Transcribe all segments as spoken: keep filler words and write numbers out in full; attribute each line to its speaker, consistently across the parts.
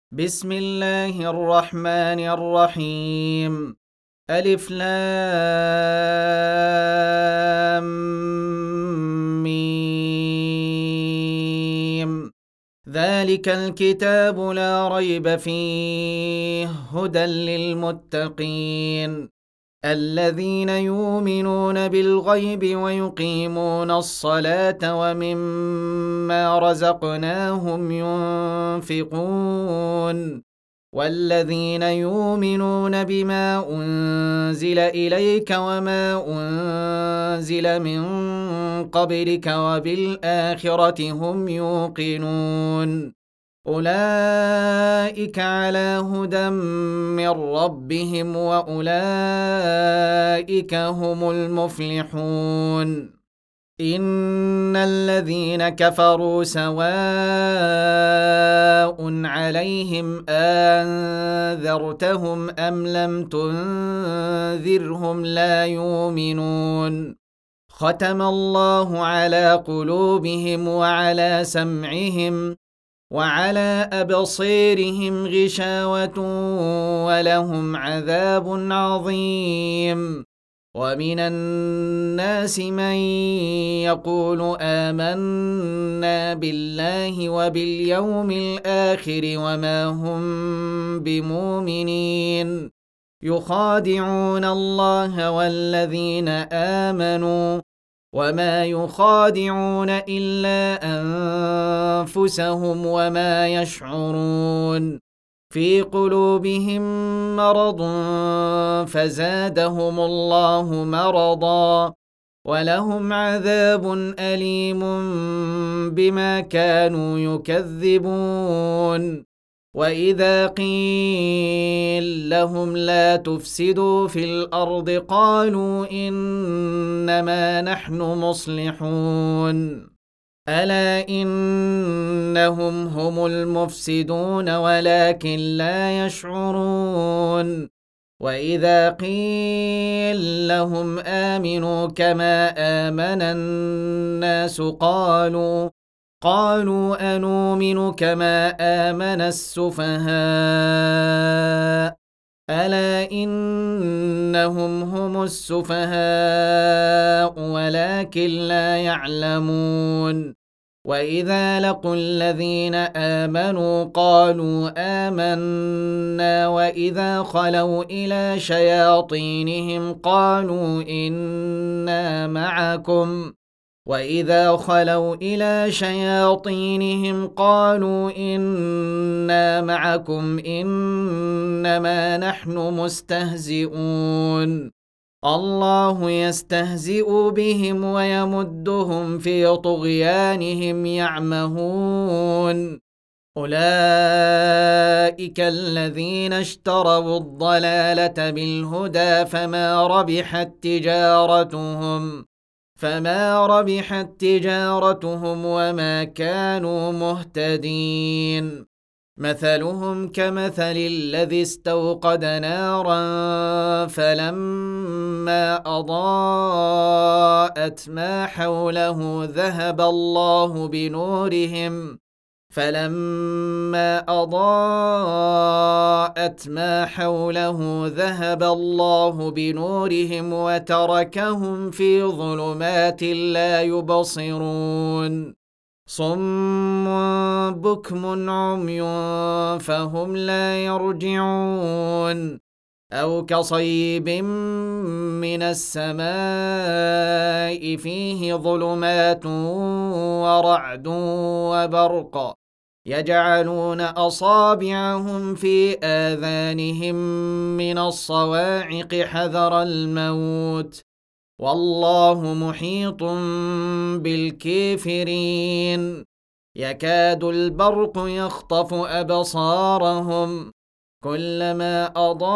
Speaker 1: بسم الله الرحمن الرحيم. ألف لام ميم. ذلك الكتاب لا ريب فيه هدى للمتقين الذين يؤمنون بالغيب ويقيمون الصلاة ومما رزقناهم ينفقون والذين يؤمنون بما أنزل إليك وما أنزل من قبلك وبالآخرة هم يوقنون أولئك على هدى من ربهم وأولئك هم المفلحون إن الذين كفروا سواء عليهم أنذرتهم أم لم تنذرهم لا يؤمنون ختم الله على قلوبهم وعلى سمعهم وعلى أبصيرهم غشاوة ولهم عذاب عظيم ومن الناس من يقول آمنا بالله وباليوم الآخر وما هم بمؤمنين يخادعون الله والذين آمنوا وما يخادعون إلا أنفسهم وما يشعرون في قلوبهم مرض فزادهم الله مرضا ولهم عذاب أليم بما كانوا يكذبون وإذا قيل لهم لا تفسدوا في الأرض قالوا إنما نحن مصلحون ألا إنهم هم المفسدون ولكن لا يشعرون وإذا قيل لهم آمنوا كما آمن الناس قالوا قالوا أنؤمن كما آمن السفهاء ألا إنهم هم السفهاء ولكن لا يعلمون وإذا لقوا الذين آمنوا قالوا آمنا وإذا خلوا إلى شياطينهم قالوا إنا معكم وإذا خلوا إلى شياطينهم قالوا إنا معكم إنما نحن مستهزئون الله يستهزئ بهم ويمدهم في طغيانهم يعمهون أولئك الذين اشتروا الضلالة بالهدى فما ربحت تجارتهم فما ربحت تجارتهم وما كانوا مهتدين مثلهم كمثل الذي استوقد نارا فلما أضاءت ما حوله ذهب الله بنورهم فلما أضاءت ما حوله ذهب الله بنورهم وتركهم في ظلمات لا يبصرون صم بكم عمي فهم لا يرجعون أو كصيب من السماء فيه ظلمات ورعد وبرق يجعلون أصابعهم في آذانهم من الصواعق حذر الموت والله محيط بالكافرين يكاد البرق يخطف أبصارهم كلما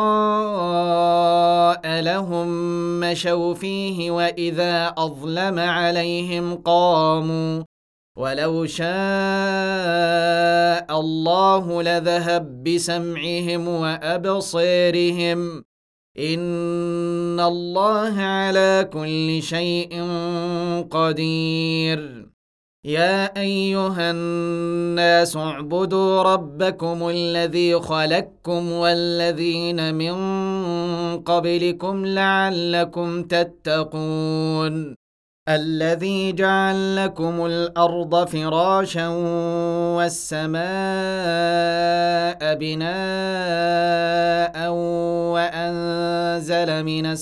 Speaker 1: أضاء لهم مشوا فيه وإذا أظلم عليهم قاموا ولو شاء الله لذهب بسمعهم وأبصارهم إن الله على كل شيء قدير يا أيها الناس اعبدوا ربكم الذي خلقكم والذين من قبلكم لعلكم تتقون الذي جعل لكم الأرض فراشا والسماء بناء وأنزل من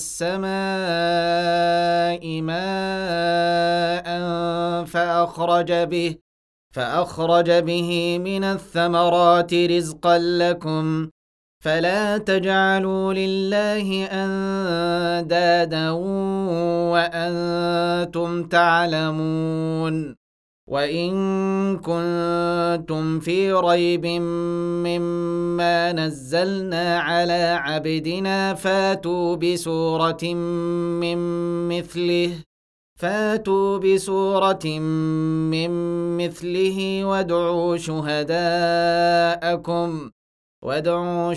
Speaker 1: السماء ماء فأخرج به فأخرج به من الثمرات رزقا لكم فلا تجعلوا لله أندادا وأنتم تعلمون وإن كنتم في ريب مما نزلنا على عبدنا فاتوا بسورة من مثله فاتوا بسورة من مثله وادعوا شهداءكم وادعوا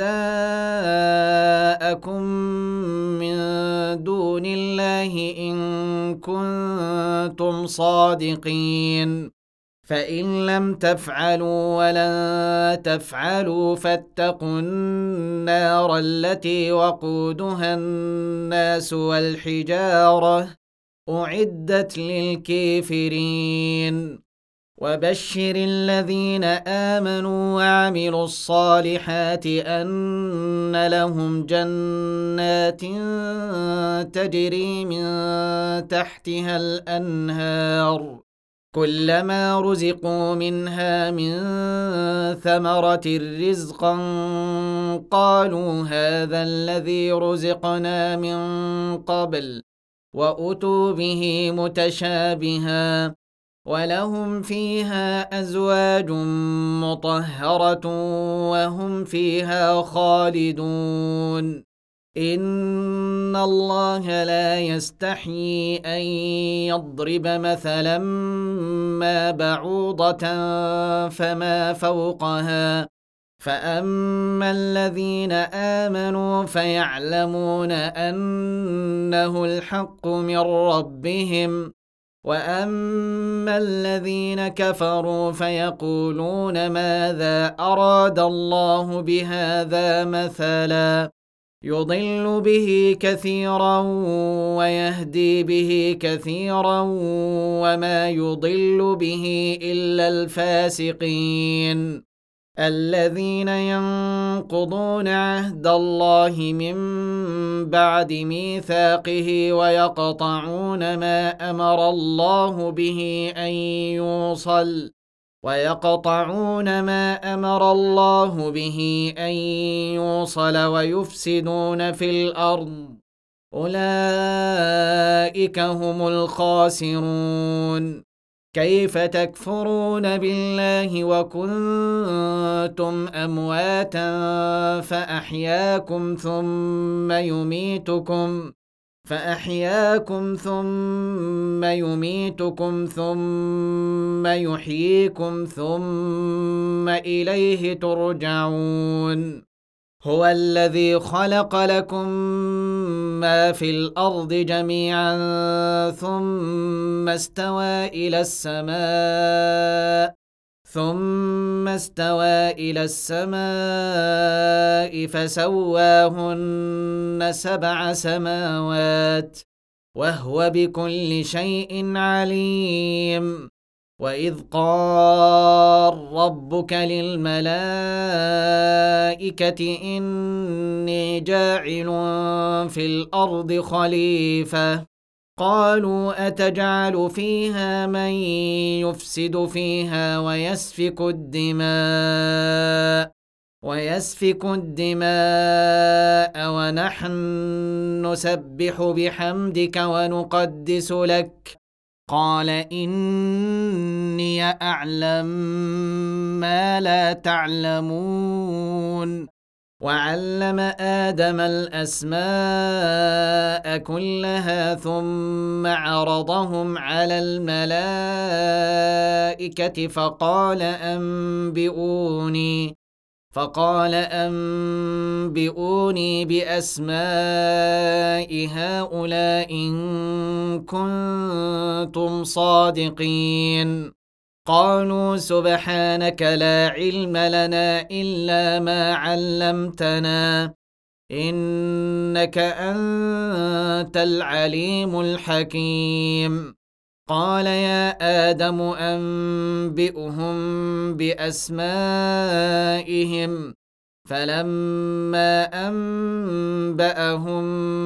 Speaker 1: شهداءكم من دون الله إن كنتم صادقين فإن لم تفعلوا ولن تفعلوا فاتقوا النار التي وقودها الناس والحجارة أعدت للكافرين وبشر الذين آمنوا وعملوا الصالحات أن لهم جنات تجري من تحتها الأنهار كلما رزقوا منها من ثمرة رزقا قالوا هذا الذي رزقنا من قبل وأتوا به متشابها ولهم فيها أزواج مطهرة وهم فيها خالدون إن الله لا يستحيي أن يضرب مثلا ما بعوضة فما فوقها فأما الذين آمنوا فيعلمون أنه الحق من ربهم وأما الذين كفروا فيقولون ماذا أراد الله بهذا مثلا يضل به كثيرا ويهدي به كثيرا وما يضل به إلا الفاسقين الذين ينقضون عهد الله من بعد ميثاقه ويقطعون ما أمر الله به أن يوصل ويقطعون ما أمر الله به أن يوصل ويفسدون في الأرض أولئك هم الخاسرون كيف تكفرون بالله وكنتم أمواتا فأحياكم ثم يميتكم فأحياكم ثم يميتكم ثم يحييكم ثم إليه ترجعون هو الذي خلق لكم ما في الأرض جميعا ثم استوى إلى السماء ثم استوى إلى السماء فسواهن سبع سماوات وهو بكل شيء عليم وإذ قال ربك للملائكة إني جاعل في الأرض خليفة قالوا أتجعل فيها من يفسد فيها ويسفك الدماء ويسفك الدماء ونحن نسبح بحمدك ونقدس لك قال إني أعلم ما لا تعلمون وعلم آدم الأسماء كلها ثم عرضهم على الملائكة فقال أنبئوني فقال أنبئوني بأسماء هؤلاء إن كنتم صادقين. قالوا سبحانك لا علم لنا إلا ما علمتنا إنك أنت العليم الحكيم. قال يا آدم أنبئهم بأسمائهم. فلما أنبأهم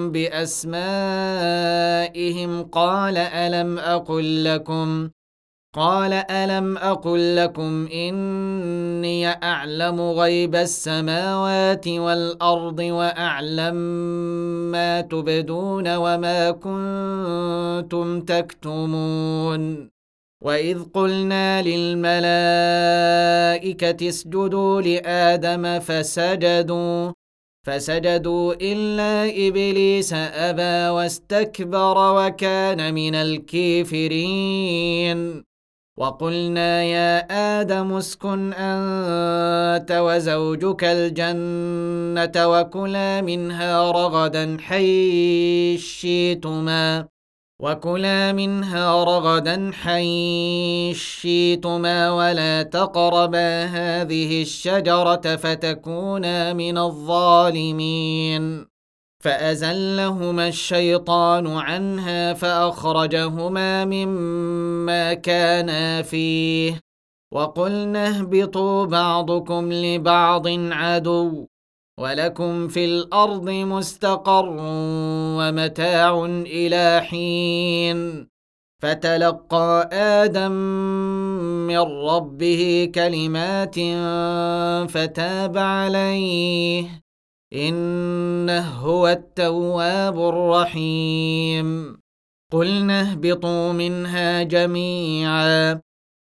Speaker 1: بأسمائهم قال ألم أقل لكم قال ألم أقل لكم إني أعلم غيب السماوات والأرض وأعلم ما تبدون وما كنتم تكتمون. وإذ قلنا للملائكة اسجدوا لآدم فسجدوا فسجدوا إلا إبليس أبى واستكبر وكان من الكافرين. وقلنا يا آدم اسكن أنت وزوجك الجنة وكلا منها رغدا حيث شئتما وكلا منها رغدا حيث شئتما ولا تقربا هذه الشجرة فتكونا من الظالمين. فأزلهما الشيطان عنها فأخرجهما مما كانا فيه وقلنا اهبطوا بعضكم لبعض عدو ولكم في الأرض مستقر ومتاع إلى حين. فتلقى آدم من ربه كلمات فتاب عليه إنه هو التواب الرحيم. قلنا اهبطوا منها جميعا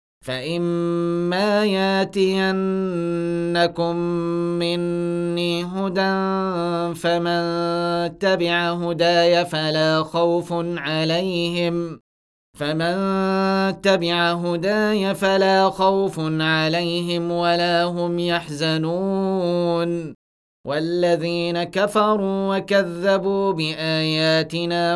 Speaker 1: فإما ياتينكم مني هدى فمن تبع هداي فلا خوف عليهم فمن تبع هداي فلا خوف عليهم ولا هم يحزنون. والذين كفروا وكذبوا بآياتنا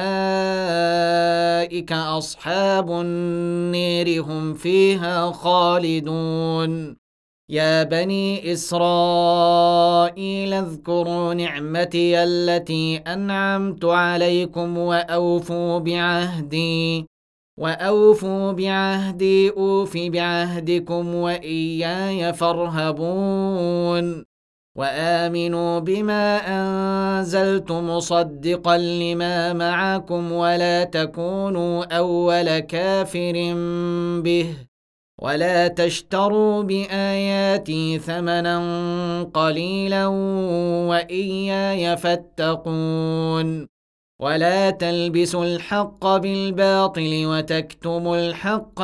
Speaker 1: أولئك أصحاب النير هم فيها خالدون. يا بني إسرائيل اذكروا نعمتي التي أنعمت عليكم وأوفوا بعهدي وأوفوا بعهدي أوف بعهدكم وإياي فارهبون. وآمنوا بما أنزلت مصدقا لما معكم ولا تكونوا أول كافر به ولا تشتروا بآياتي ثمنا قليلا وإياي فاتقون. ولا تلبسوا الحق بالباطل وتكتموا الحق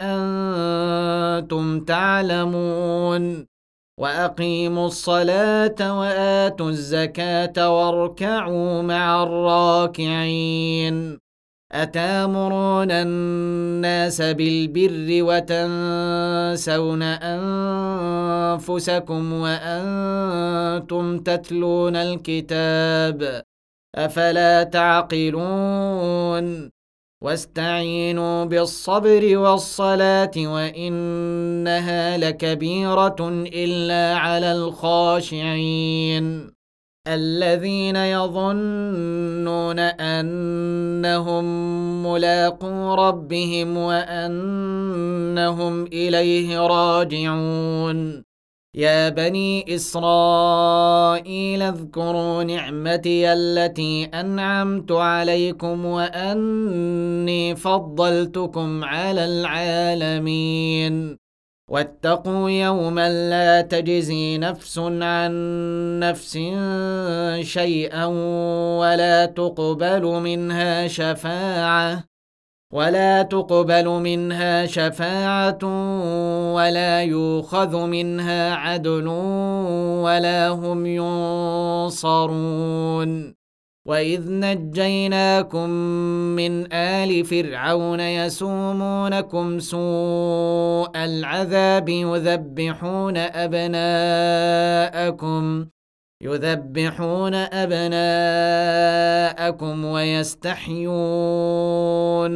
Speaker 1: وأنتم تعلمون. وأقيموا الصلاة وآتوا الزكاة واركعوا مع الراكعين. أتامرون الناس بالبر وتنسون أنفسكم وأنتم تتلون الكتاب أفلا تعقلون. واستعينوا بالصبر والصلاة وإنها لكبيرة إلا على الخاشعين الذين يظنون أنهم ملاقو ربهم وأنهم إليه راجعون. يا بني إسرائيل اذكروا نعمتي التي أنعمت عليكم وأني فضلتكم على العالمين. واتقوا يوما لا تجزي نفس عن نفس شيئا ولا تقبل منها شفاعة ولا تقبل منها شفاعة ولا يؤخذ منها عدل ولا هم ينصرون. وإذ نجيناكم من آل فرعون يسومونكم سوء العذاب يذبحون أبناءكم يذبحون أبناءكم ويستحيون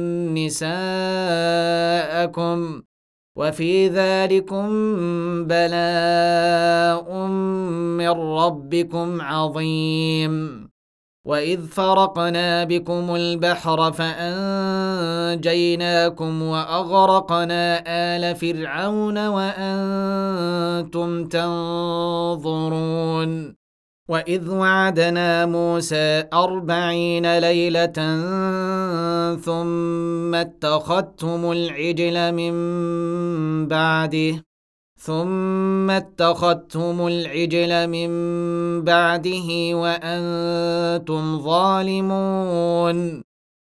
Speaker 1: نساءكم وفي ذلكم بلاء من ربكم عظيم. وإذ فرقنا بكم البحر فأنجيناكم وأغرقنا آل فرعون وأنتم تنظرون. وإذ وعدنا موسى أربعين ليلة ثم اتخذتم العجل من بعده ثم اتخذتم العجل من بعده وأنتم ظالمون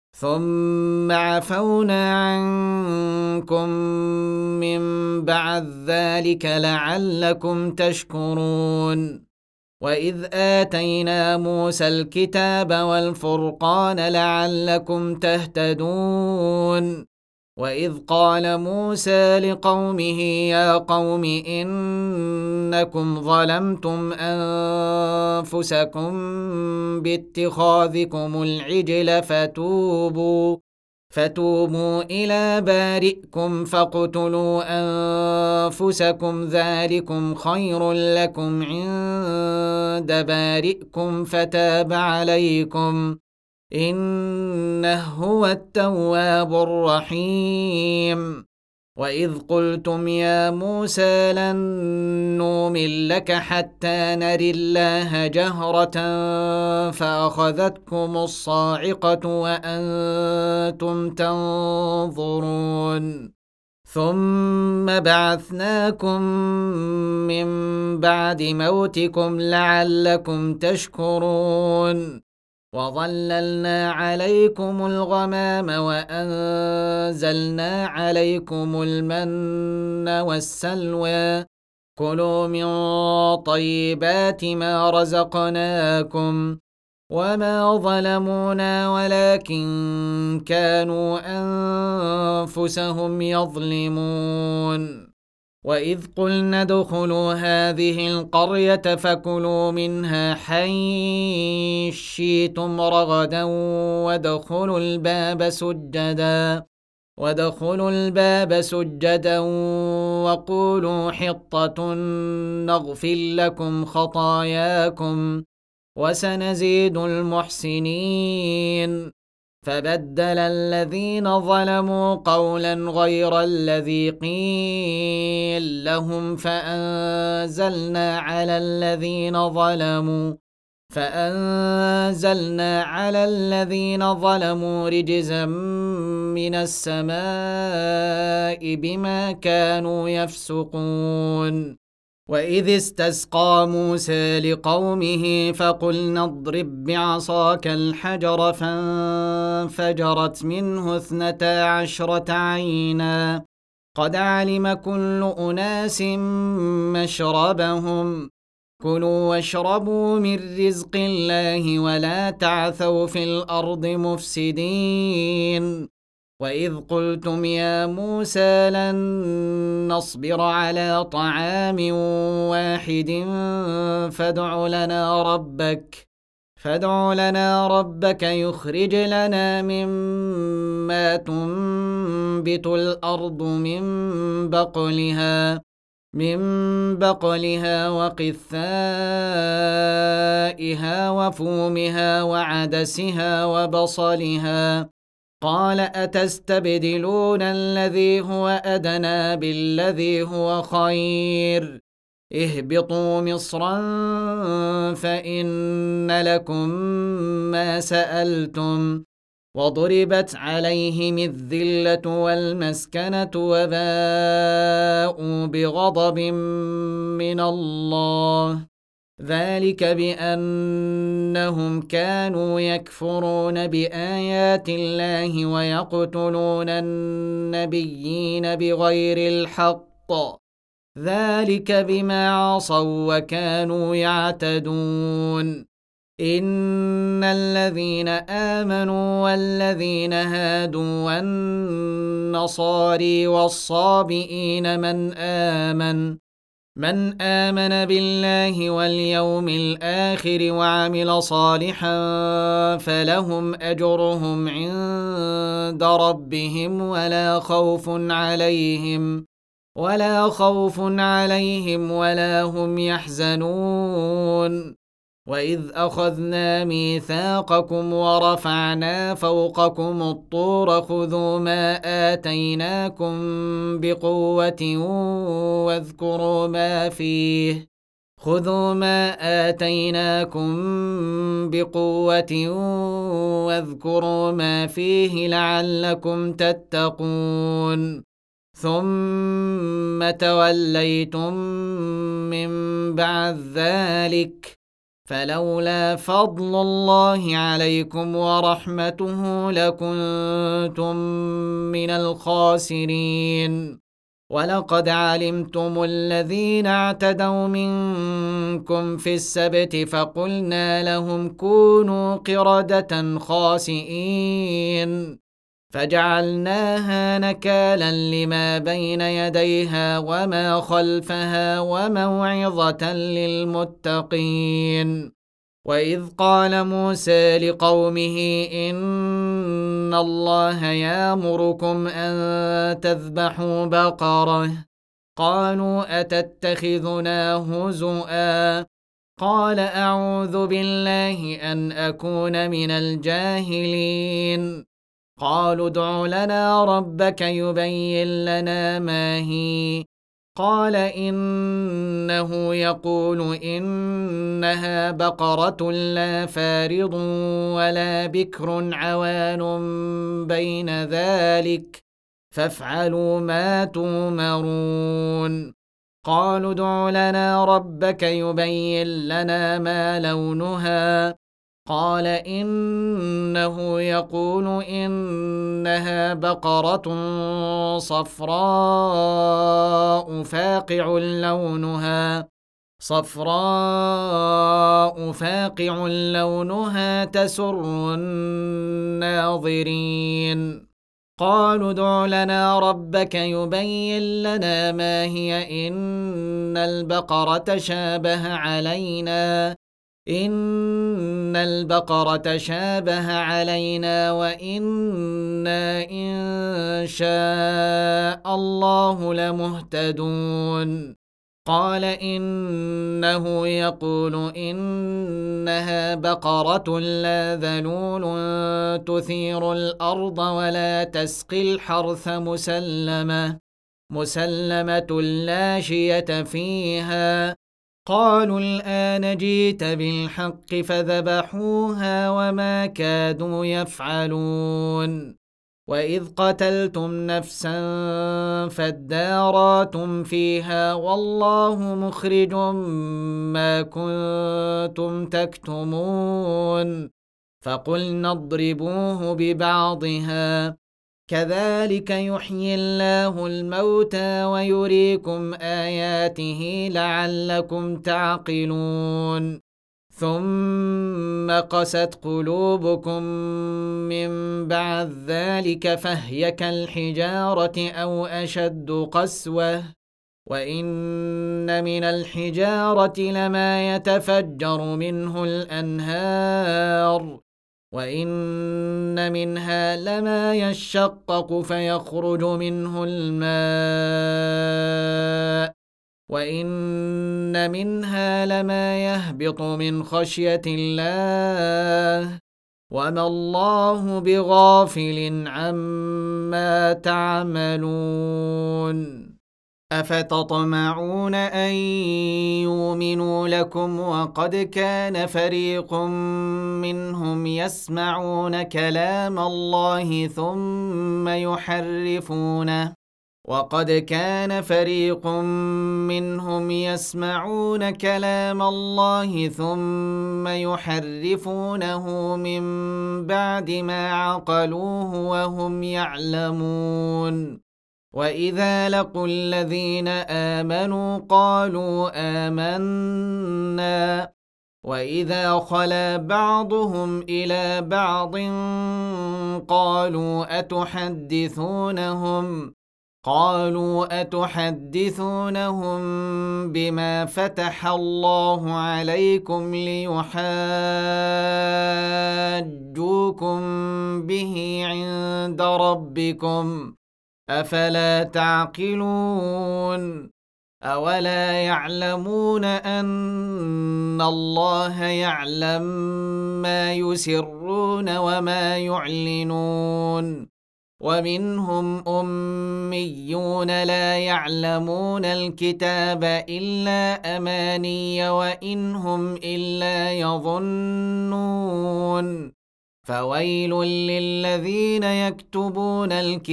Speaker 1: ثم عفونا عنكم من بعد ذلك لعلكم تشكرون. وإذ آتينا موسى الكتاب والفرقان لعلكم تهتدون. وإذ قال موسى لقومه يا قوم إنكم ظلمتم أنفسكم باتخاذكم العجل فتوبوا فتوبوا إلى بارئكم فاقتلوا أنفسكم ذلكم خير لكم عند بارئكم فتاب عليكم إنه هو التواب الرحيم. وإذ قلتم يا موسى لن نؤمن لك حتى نري الله جهرة فأخذتكم الصاعقة وأنتم تنظرون ثم بعثناكم من بعد موتكم لعلكم تشكرون. وظللنا عليكم الغمام وأنزلنا عليكم المن والسلوى كلوا من طيبات ما رزقناكم وما ظلمونا ولكن كانوا أنفسهم يظلمون. وإذ قلنا ادخلوا هذه القرية فكلوا منها حيث شئتم رغدا وادخلوا الباب سجدا وادخلوا الباب سجدا وقولوا حطة نغفر لكم خطاياكم وسنزيد المحسنين. فبدل الذين ظلموا قولا غير الذي قيل لهم فأنزلنا على الذين ظلموا فأنزلنا على الذين ظلموا رجزا من السماء بما كانوا يفسقون. وإذ استسقى موسى لقومه فقلنا اضرب بعصاك الحجر فانفجرت منه اثنتا عشرة عينا قد علم كل أناس مشربهم كلوا واشربوا من رزق الله ولا تعثوا في الأرض مفسدين. وإذ قلتم يا موسى لن نصبر على طعام واحد فادع لنا ربك فادع لنا ربك يخرج لنا مما تنبت الأرض من بقلها من بقلها وقثائها وفومها وعدسها وبصلها قال أتستبدلون الذي هو أدنى بالذي هو خير اهبطوا مصرا فإن لكم ما سألتم وضربت عليهم الذلة والمسكنة وباءوا بغضب من الله ذلك بأنهم كانوا يكفرون بآيات الله ويقتلون النبيين بغير الحق ذلك بما عصوا وكانوا يعتدون. إن الذين آمنوا والذين هادوا والنصاري والصابئين من آمن من آمن بالله واليوم الآخر وعمل صالحا فلهم أجرهم عند ربهم ولا خوف عليهم ولا خوف عليهم ولا هم يحزنون. وإذ أخذنا ميثاقكم ورفعنا فوقكم الطور خذوا ما آتيناكم بقوة واذكروا ما فيه خذوا ما آتيناكم بقوة واذكروا ما فيه لعلكم تتقون. ثم توليتم من بعد ذلك فلولا فضل الله عليكم ورحمته لكنتم من الخاسرين. ولقد علمتم الذين اعتدوا منكم في السبت فقلنا لهم كونوا قردة خاسئين فجعلناها نكالا لما بين يديها وما خلفها وموعظة للمتقين. وإذ قال موسى لقومه إن الله يأمركم أن تذبحوا بقرة قالوا أتتخذنا هزؤا قال أعوذ بالله أن أكون من الجاهلين. قالوا ادع لنا ربك يبين لنا ما هي قال إنه يقول إنها بقرة لا فارض ولا بكر عوان بين ذلك فافعلوا ما تؤمرون. قالوا ادع لنا ربك يبين لنا ما لونها قال إنه يقول إنها بقرة صفراء فاقع لونها صفراء فاقع لونها تسر الناظرين. قالوا ادع لنا ربك يبين لنا ما هي إن البقرة شابه علينا إن البقرة شابه علينا وإنا إن شاء الله لمهتدون. قال إنه يقول إنها بقرة لا ذلول تثير الأرض ولا تسقي الحرث مسلمة مسلمة لا شية فيها. قالوا الآن جئت بالحق فذبحوها وما كادوا يفعلون. وإذ قتلتم نفسا فادارأتم فيها والله مخرج ما كنتم تكتمون فقلنا اضربوه ببعضها كذلك يحيي الله الموتى ويريكم آياته لعلكم تعقلون. ثم قست قلوبكم من بعد ذلك فهي كالحجارة أو أشد قسوة وإن من الحجارة لما يتفجر منه الأنهار وإن منها لما يشقق فيخرج منه الماء وإن منها لما يهبط من خشية الله وما الله بغافل عما تعملون. أفتطمعون أن يؤمنوا لكم وقد كان فريق منهم يسمعون كلام الله ثم يحرفونه وقد كان فريق منهم يسمعون كلام الله ثم يحرفونه من بعد ما عقلوه وهم يعلمون. وإذا لقوا الذين آمنوا قالوا آمنا وإذا خلا بعضهم إلى بعض قالوا أتحدثونهم قالوا أتحدثونهم بما فتح الله عليكم ليحاجوكم به عند ربكم أفلا تعقلون أولا يعلمون أن الله يعلم ما يسرون وما يعلنون ومنهم أميون لا يعلمون الكتاب إلا أماني وإن هم إلا يظنون فويل للذين يكتبون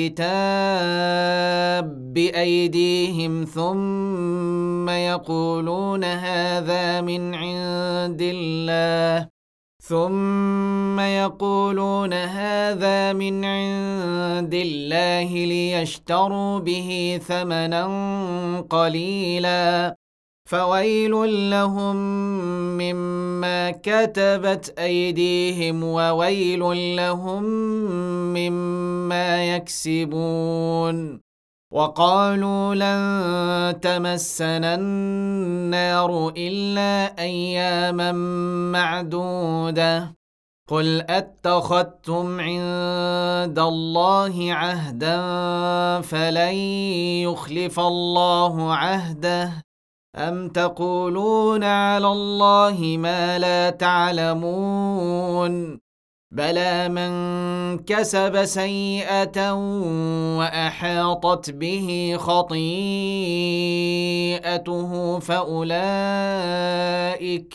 Speaker 1: الكتاب بأيديهم ثم يقولون هذا من عند الله ثم يقولون هذا من عند الله ليشتروا به ثمنا قليلا فويل لهم مما كتبت أيديهم وويل لهم مما يكسبون وقالوا لن تمسنا النار إلا أياما معدودة قل أتخذتم عند الله عهدا فلن يخلف الله عهده أم تقولون على الله ما لا تعلمون بلى من كسب سيئة وأحاطت به خطيئته فأولئك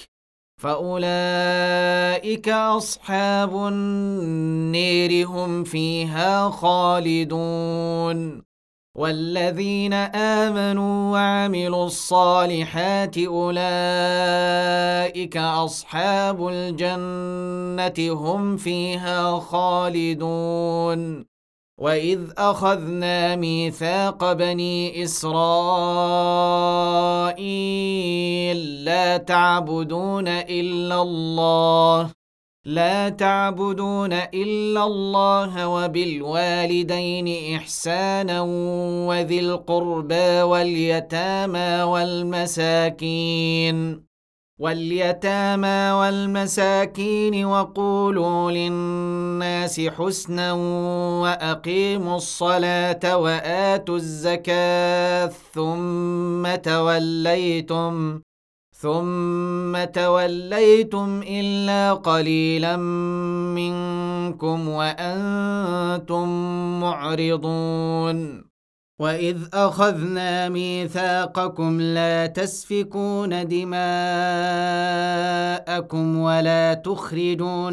Speaker 1: فأولئك أصحاب النير هم فيها خالدون والذين آمنوا وعملوا الصالحات أولئك أصحاب الجنة هم فيها خالدون وإذ أخذنا ميثاق بني إسرائيل لا تعبدون إلا الله لا تعبدون إلا الله وبالوالدين إحسانا وذي القربى واليتامى والمساكين واليتامى والمساكين وقولوا للناس حسنا وأقيموا الصلاة وآتوا الزكاة ثم توليتم ثم توليتم إلا قليلا منكم وأنتم معرضون وإذ أخذنا ميثاقكم لا تسفكون دماءكم ولا تخرجون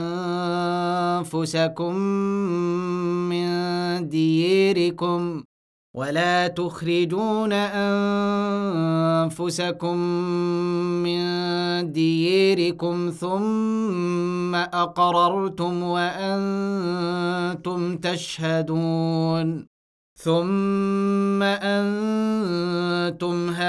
Speaker 1: أنفسكم من ديركم ولا تخرجون أنفسكم من ديركم ثم أقررتم وأنتم تشهدون ثم أنتم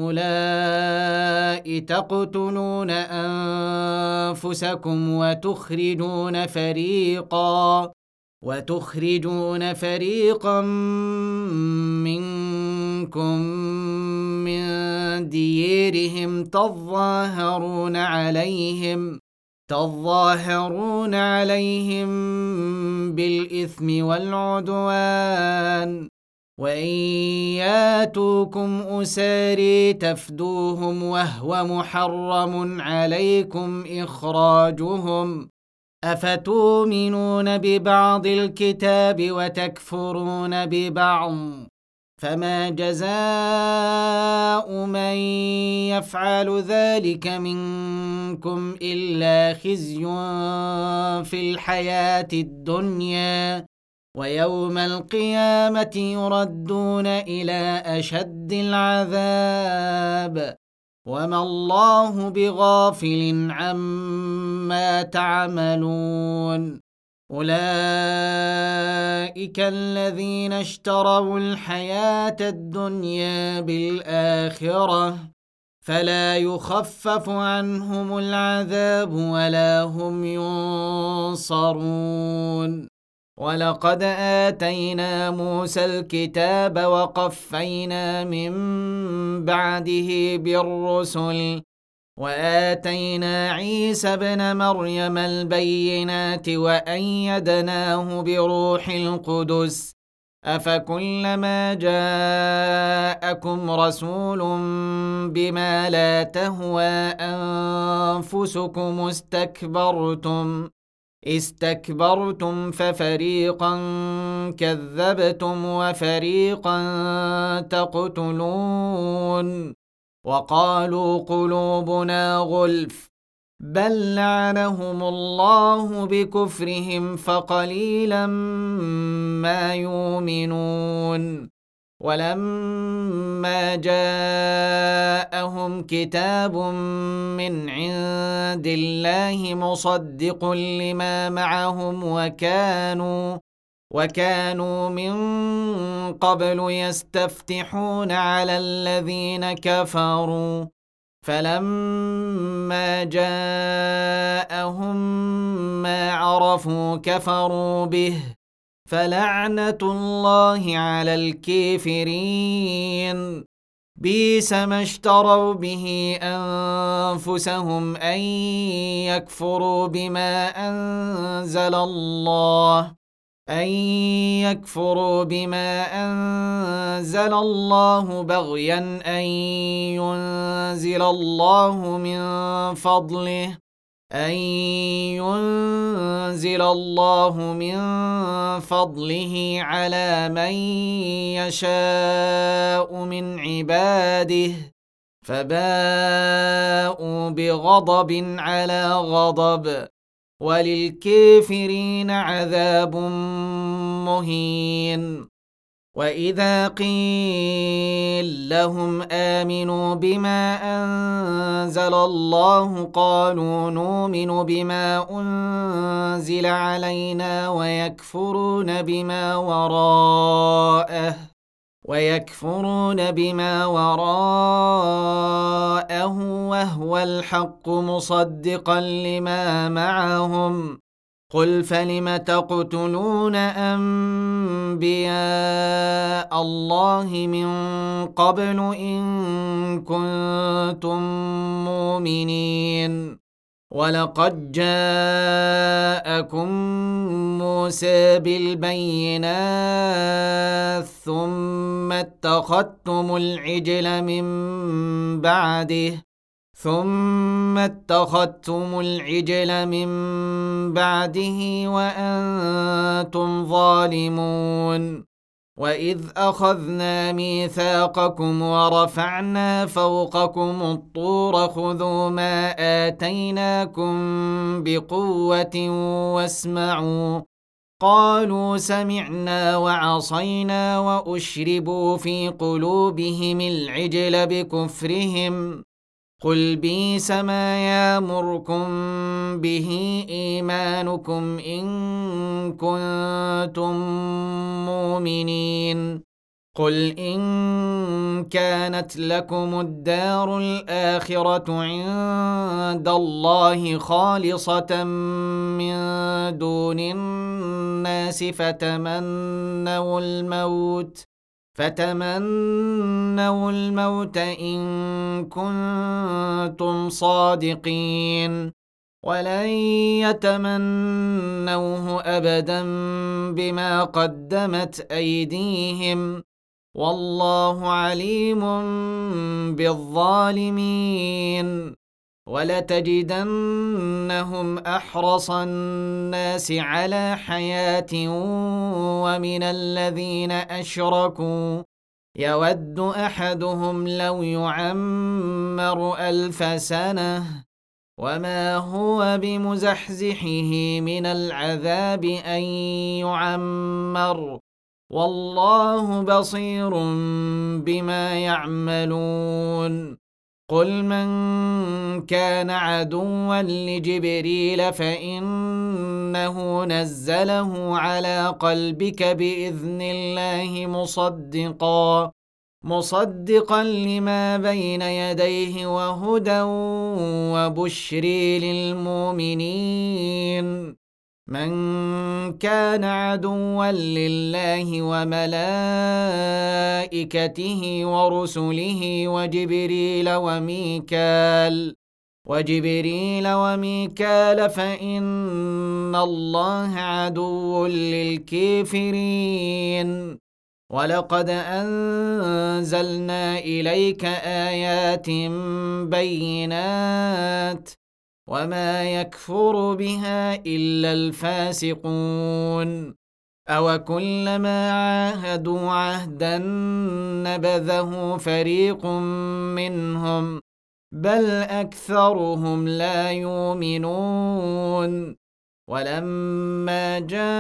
Speaker 1: هؤلاء تقتلون أنفسكم وتخرجون فريقاً وتخرجون فريقا منكم من ديرهم تظاهرون عليهم تظاهرون عليهم بالإثم والعدوان وإن ياتوكم أساري تفدوهم وهو محرم عليكم إخراجهم أفتؤمنون ببعض الكتاب وتكفرون ببعض فما جزاء من يفعل ذلك منكم إلا خزي في الحياة الدنيا ويوم القيامة يردون إلى أشد العذاب وما الله بغافل عما تعملون أولئك الذين اشتروا الحياة الدنيا بالآخرة فلا يخفف عنهم العذاب ولا هم ينصرون. ولقد آتينا موسى الكتاب وقفينا من بعده بالرسل وآتينا عيسى ابن مريم البينات وأيدناه بروح القدس أفكلما جاءكم رسول بما لا تهوى أنفسكم استكبرتم استكبرتم ففريقا كذبتم وفريقا تقتلون وقالوا قلوبنا غلف بل لعنهم الله بكفرهم فقليلا ما يؤمنون. ولما جاءهم كتاب من عند الله مصدق لما معهم وكانوا وكانوا من قبل يستفتحون على الذين كفروا فلما جاءهم ما عرفوا كفروا به فلعنة الله على الكافرين. بئس ما اشتروا به أنفسهم أن يكفروا بما أنزل الله أن يكفروا بما أنزل الله بغيا أن ينزل الله من فضله أن ينزل الله من فضله على من يشاء من عباده فباءوا بغضب على غضب وللكافرين عذاب مهين. وإذا قيل لهم آمنوا بما أنزل الله قالوا نؤمن بما أنزل علينا ويكفرون بما وراءه ويكفرون بما وراءه وهو الحق مصدقا لما معهم قل فلم تقتلون أنبياء الله من قبل إن كنتم مؤمنين. ولقد جاءكم موسى بالبينات ثم اتخذتم العجل من بعده ثم اتخذتم العجل من بعده وأنتم ظالمون. وإذ أخذنا ميثاقكم ورفعنا فوقكم الطور خذوا ما آتيناكم بقوة واسمعوا قالوا سمعنا وعصينا وأشربوا في قلوبهم العجل بكفرهم قل بئس ما يأمركم به إيمانكم إن كنتم مؤمنين. قل إن كانت لكم الدار الآخرة عند الله خالصة من دون الناس فتمنوا الموت فتمنوا الموت إن كنتم صادقين ولن يتمنوه أبدا بما قدمت أيديهم والله عليم بالظالمين. ولتجدنهم أحرص الناس على حياة ومن الذين أشركوا يود أحدهم لو يعمر ألف سنة وما هو بمزحزحه من العذاب أن يعمر والله بصير بما يعملون. قل من كان عدوا لجبريل فإنه نزله على قلبك بإذن الله مصدقا مصدقا لما بين يديه وهدى وبشر للمؤمنين. من كان عدوا لله وملائكته ورسله وجبريل وميكال وجبريل وميكال فإن الله عدو للكافرين. ولقد أنزلنا إليك آيات بينات وما يكفر بها إلا الفاسقون. أوكلما عاهدوا عهدا نبذه فريق منهم بل أكثرهم لا يؤمنون. ولما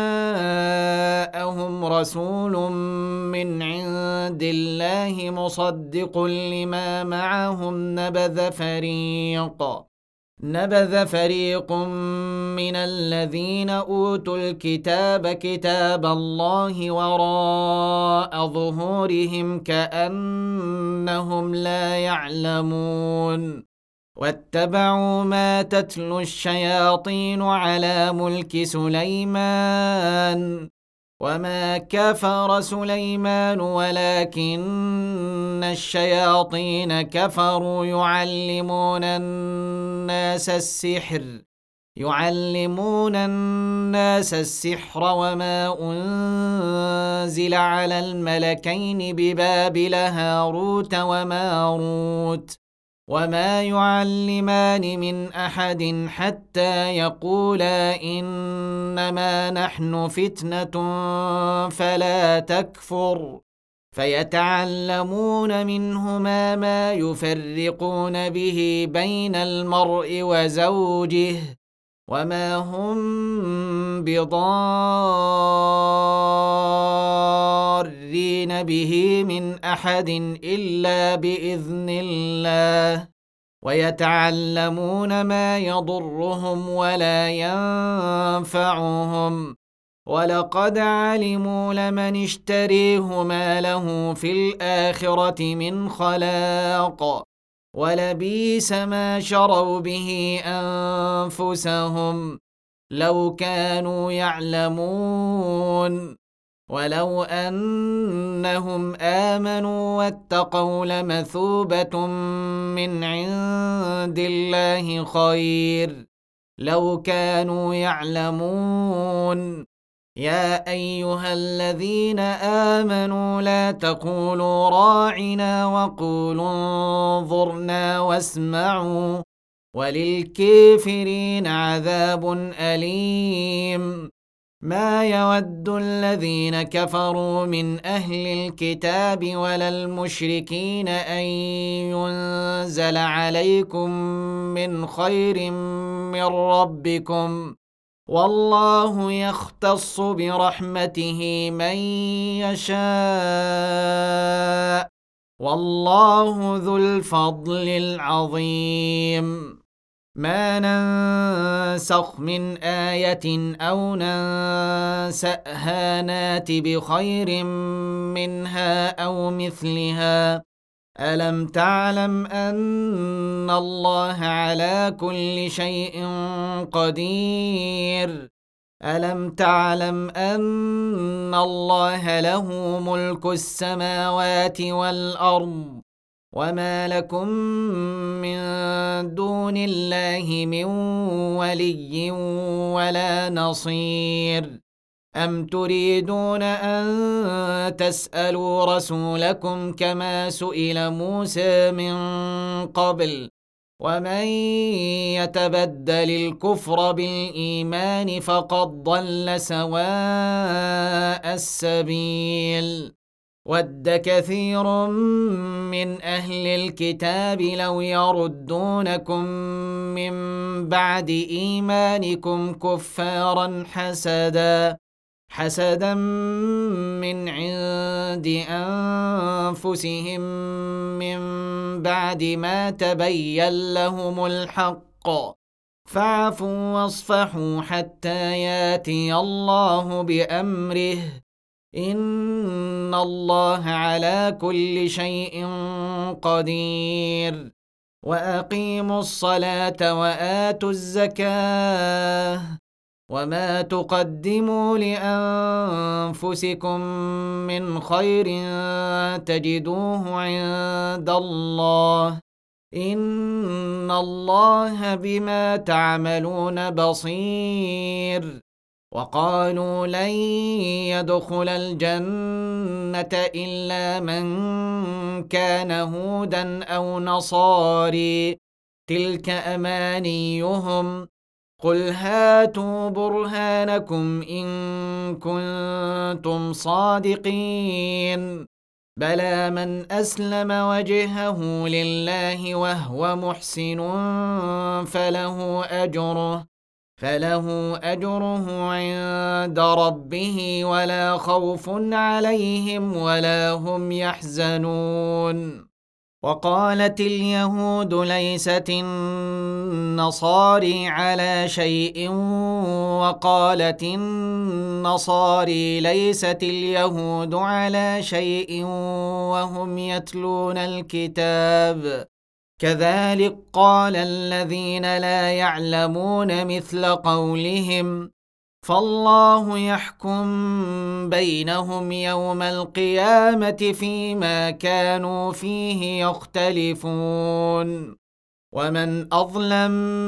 Speaker 1: جاءهم رسول من عند الله مصدق لما معهم نبذ فريق نبذ فريق من الذين أوتوا الكتاب كتاب الله وراء ظهورهم كأنهم لا يعلمون. واتبعوا ما تتلو الشياطين على ملك سليمان وما كفر سليمان ولكن الشياطين كفروا يعلمون الناس السحر يعلمون الناس السحر وما أنزل على الملكين ببابل هاروت وماروت وما يعلمان من أحد حتى يقولا إنما نحن فتنة فلا تكفر. فيتعلمون منهما ما يفرقون به بين المرء وزوجه وما هم بضارين به من أحد إلا بإذن الله. ويتعلمون ما يضرهم ولا ينفعهم ولقد علموا لمن اشتريه ما له في الآخرة من خلاق ولبئس ما شروا به أنفسهم لو كانوا يعلمون. ولو أنهم آمنوا واتقوا لمثوبة من عند الله خير لو كانوا يعلمون. يا أيها الذين آمنوا لا تقولوا راعنا وقولوا انظرنا واسمعوا وللكافرين عذاب أليم. ما يود الذين كفروا من أهل الكتاب ولا المشركين أن ينزل عليكم من خير من ربكم والله يختص برحمته من يشاء والله ذو الفضل العظيم. ما ننسخ من آية أو ننسأها نات بخير منها أو مثلها. ألم تعلم أن الله على كل شيء قدير؟ ألم تعلم أن الله له ملك السماوات والأرض وما لكم من دون الله من ولي ولا نصير؟ أم تريدون أن تسألوا رسولكم كما سئل موسى من قبل ومن يتبدل الكفر بالإيمان فقد ضل سواء السبيل. ود كثير من أهل الكتاب لو يردونكم من بعد إيمانكم كفارا حسدا حسدا من عند أنفسهم من بعد ما تبين لهم الحق فاعفوا واصفحوا حتى ياتي الله بأمره إن الله على كل شيء قدير وأقيموا الصلاة وآتوا الزكاة وما تقدموا لأنفسكم من خير تجدوه عند الله إن الله بما تعملون بصير وقالوا لن يدخل الجنة إلا من كان هودا أو نصاري تلك أمانيهم قل هاتوا برهانكم إن كنتم صادقين بلى من أسلم وجهه لله وهو محسن فله أجره فله أجره عند ربه ولا خوف عليهم ولا هم يحزنون وقالت اليهود ليست النصارى على شيء وقالت النصارى ليست اليهود على شيء وهم يتلون الكتاب كذلك قال الذين لا يعلمون مثل قولهم فالله يحكم بينهم يوم القيامة فيما كانوا فيه يختلفون ومن أظلم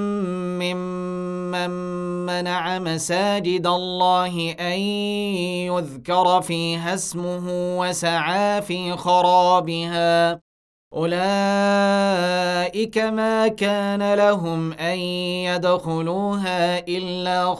Speaker 1: ممن منع مساجد الله أن يذكر فيها اسمه وسعى في خرابها أولئك ما كان لهم أن يدخلوها إلا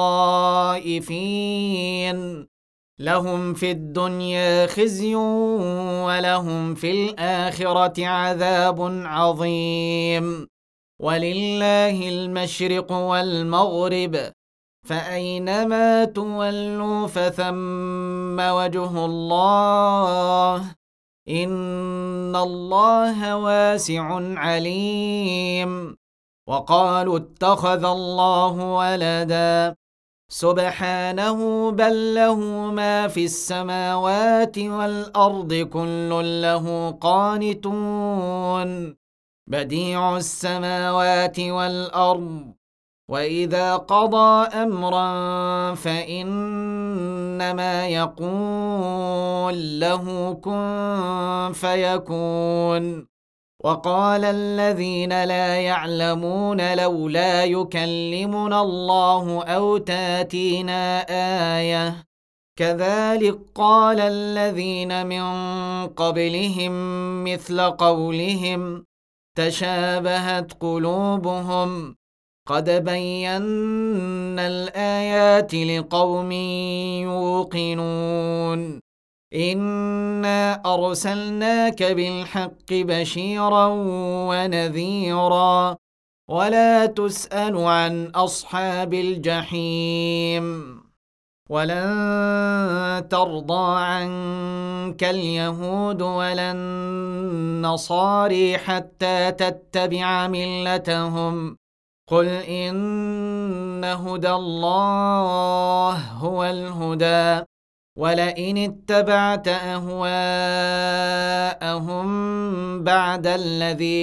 Speaker 1: خائفين لهم في الدنيا خزي ولهم في الآخرة عذاب عظيم ولله المشرق والمغرب فأينما تولوا فثم وجه الله إن الله واسع عليم وقالوا اتخذ الله ولدا سبحانه بل له ما في السماوات والأرض كل له قانتون بديع السماوات والأرض وإذا قضى أمرا فإنما يقول له كن فيكون وقال الذين لا يعلمون لولا يكلمنا الله أو تاتينا آية كذلك قال الذين من قبلهم مثل قولهم تشابهت قلوبهم قد بينا الآيات لقوم يوقنون إنا أرسلناك بالحق بشيرا ونذيرا ولا تسأل عن أصحاب الجحيم ولن ترضى عنك اليهود ولا النصارى حتى تتبع ملتهم قل إن هدى الله هو الهدى ولئن اتبعت أهواءهم بعد الذي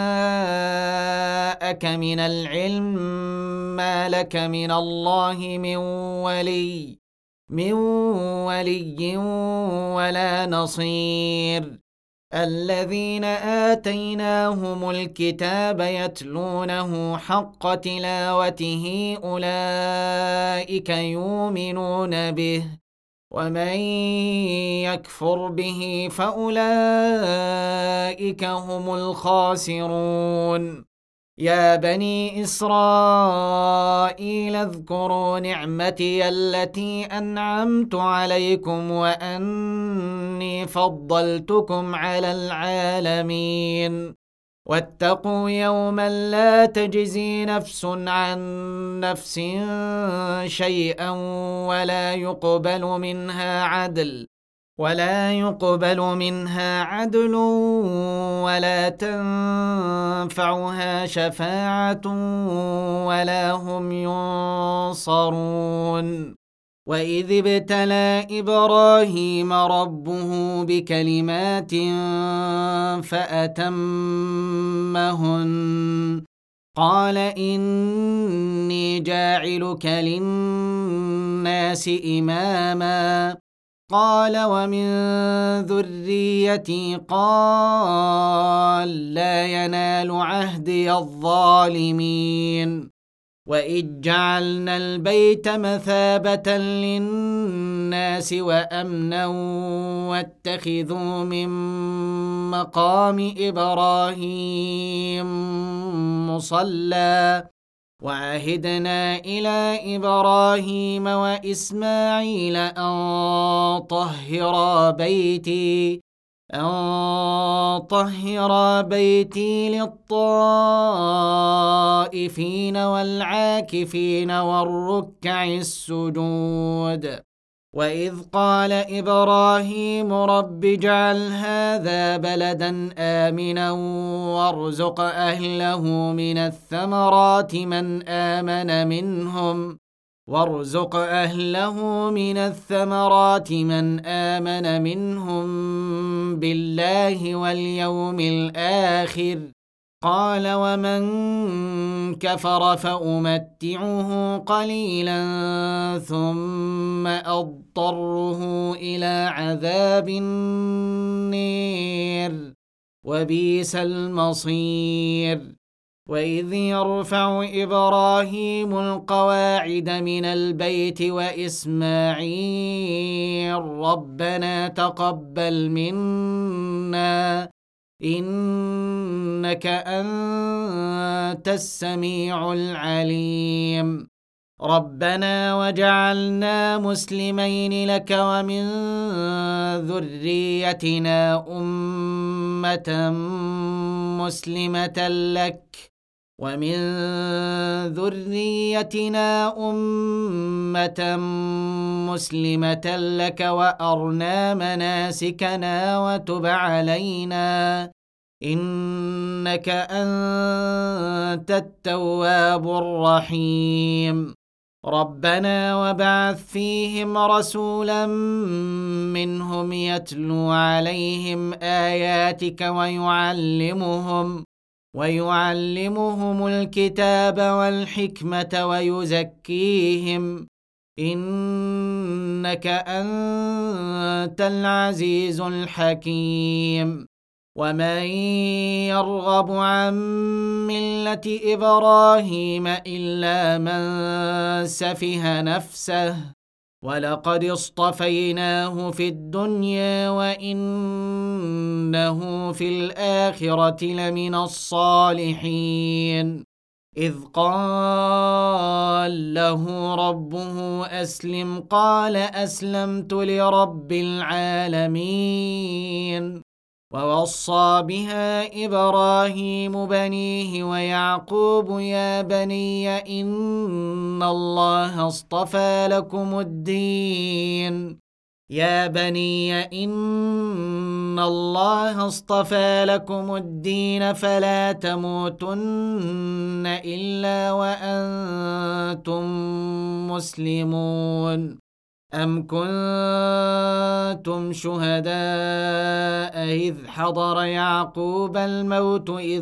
Speaker 1: جاءك من العلم ما لك من الله من ولي من ولي ولا نصير الذين آتيناهم الكتاب يتلونه حق تلاوته أولئك يؤمنون به ومن يكفر به فأولئك هم الخاسرون يا بني إسرائيل اذكروا نعمتي التي أنعمت عليكم وأني فضلتكم على العالمين واتقوا يوما لا تجزي نفس عن نفس شيئا ولا يقبل منها عدل ولا يقبل منها عدل ولا تنفعها شفاعة ولا هم ينصرون وإذ ابتلى إبراهيم ربه بكلمات فأتمهن قال إني جاعلك للناس إماما قال ومن ذريتي قال لا ينال عهدي الظالمين وإذ جعلنا البيت مثابة للناس وأمنا واتخذوا من مقام إبراهيم مصلى وعهدنا إلى إبراهيم وإسماعيل أن طهرا بيتي أن طهرا بيتي للطائفين والعاكفين والركع السجود وإذ قال إبراهيم رب اجعل هذا بلدا آمنا وارزق أهله من الثمرات من آمن منهم وارزق أهله من الثمرات من آمن منهم بالله واليوم الآخر قال ومن كفر فأمتعه قليلا ثم أضطره إلى عذاب النير وبئس المصير وإذ يرفع إبراهيم القواعد من البيت وإسماعيل ربنا تقبل منا إنك أنت السميع العليم ربنا وجعلنا مسلمين لك ومن ذريتنا أمة مسلمة لك ومن ذريتنا أمة مسلمة لك وأرنا مناسكنا وتب علينا إنك أنت التواب الرحيم ربنا وابعث فيهم رسولا منهم يتلو عليهم آياتك ويعلمهم ويعلمهم الكتاب والحكمة ويزكيهم إنك أنت العزيز الحكيم ومن يرغب عن ملة إبراهيم إلا من سفه نفسه ولقد اصطفيناه في الدنيا وإنه في الآخرة لمن الصالحين إذ قال له ربه أسلم قال أسلمت لرب العالمين ووصى بها إبراهيم بنيه ويعقوب يا بني إن الله اصطفى لكم الدين يا بني إن الله اصطفى لكم الدين فلا تموتن إلا وأنتم مسلمون أم كنتم شهداء إذ حضر يعقوب الموت إذ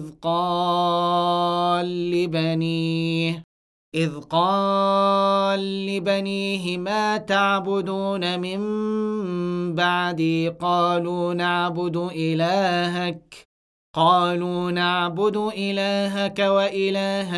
Speaker 1: قال لبنيه إذ قال لبنيه ما تعبدون من بعدي قالوا نعبد إلهك قالوا نعبد إلهك وإله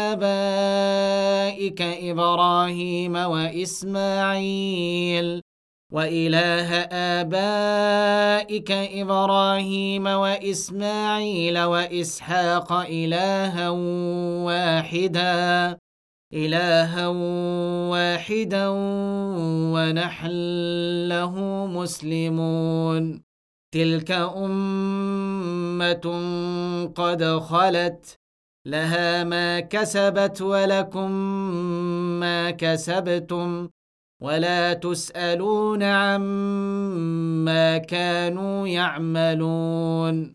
Speaker 1: آبائك إبراهيم وإسماعيل وإله آبائك إبراهيم وإسماعيل وإسحاق إلها واحدا إلها واحدا ونحن له مسلمون تلك أمة قد خلت لها ما كسبت ولكم ما كسبتم ولا تسألون عما كانوا يعملون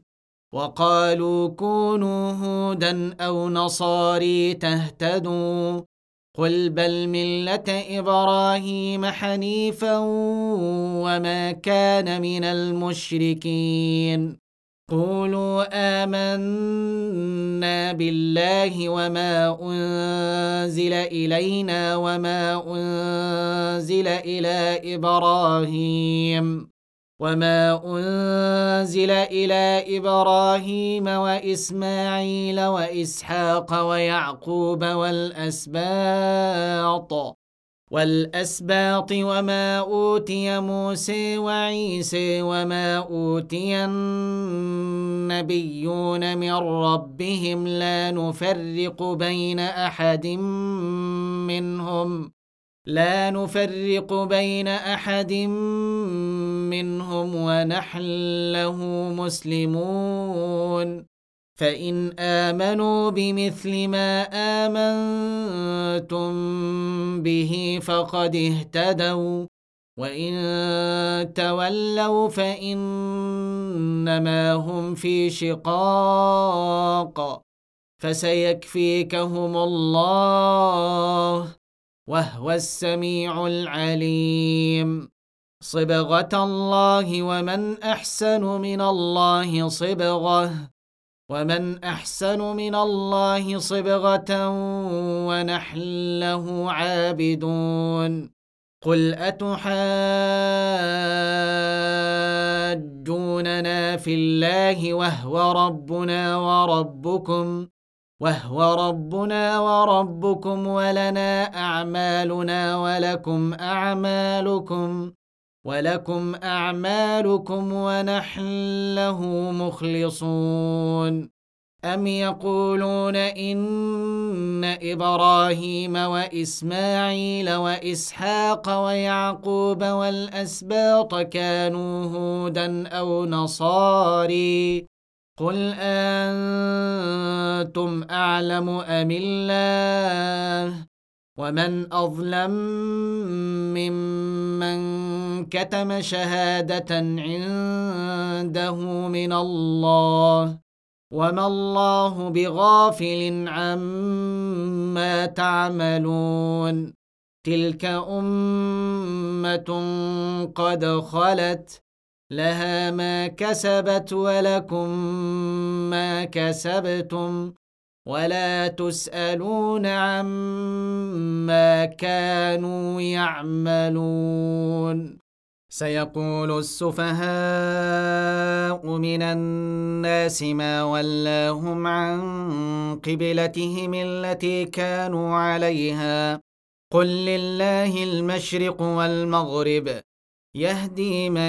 Speaker 1: وقالوا كونوا هودا أو نصاري تهتدوا قل بل ملة إبراهيم حنيفا وما كان من المشركين قولوا آمنا بالله وما أنزل إلينا وما أنزل إلى إبراهيم وما أنزل إلى إبراهيم وإسماعيل وإسحاق ويعقوب والأسباط والأسباط وما أوتي موسى وعيسى وما أوتي النبيون من ربهم لا نفرق بين أحد منهم لا نفرق بين أحد منهم ونحن له مسلمون فإن آمنوا بمثل ما آمنتم به فقد اهتدوا وإن تولوا فإنما هم في شقاق فسيكفيكهم الله وهو السميع العليم صبغة الله ومن أحسن من الله صبغة ومن أحسن من الله صبغة ونحن له عابدون قل أتحاجوننا في الله وهو ربنا وربكم وهو ربنا وربكم ولنا أعمالنا ولكم أعمالكم ولكم أعمالكم ونحن له مخلصون أم يقولون إن إبراهيم وإسماعيل وإسحاق ويعقوب والأسباط كانوا هودا أو نصاري قل أنتم أعلم أم الله ومن أظلم ممن كتم شهادة عنده من الله وما الله بغافل عما تعملون تلك أمة قد خلت لها ما كسبت ولكم ما كسبتم ولا تسألون عما كانوا يعملون سيقول السفهاء من الناس ما ولاهم عن قبلتهم التي كانوا عليها قل لله المشرق والمغرب يهدي من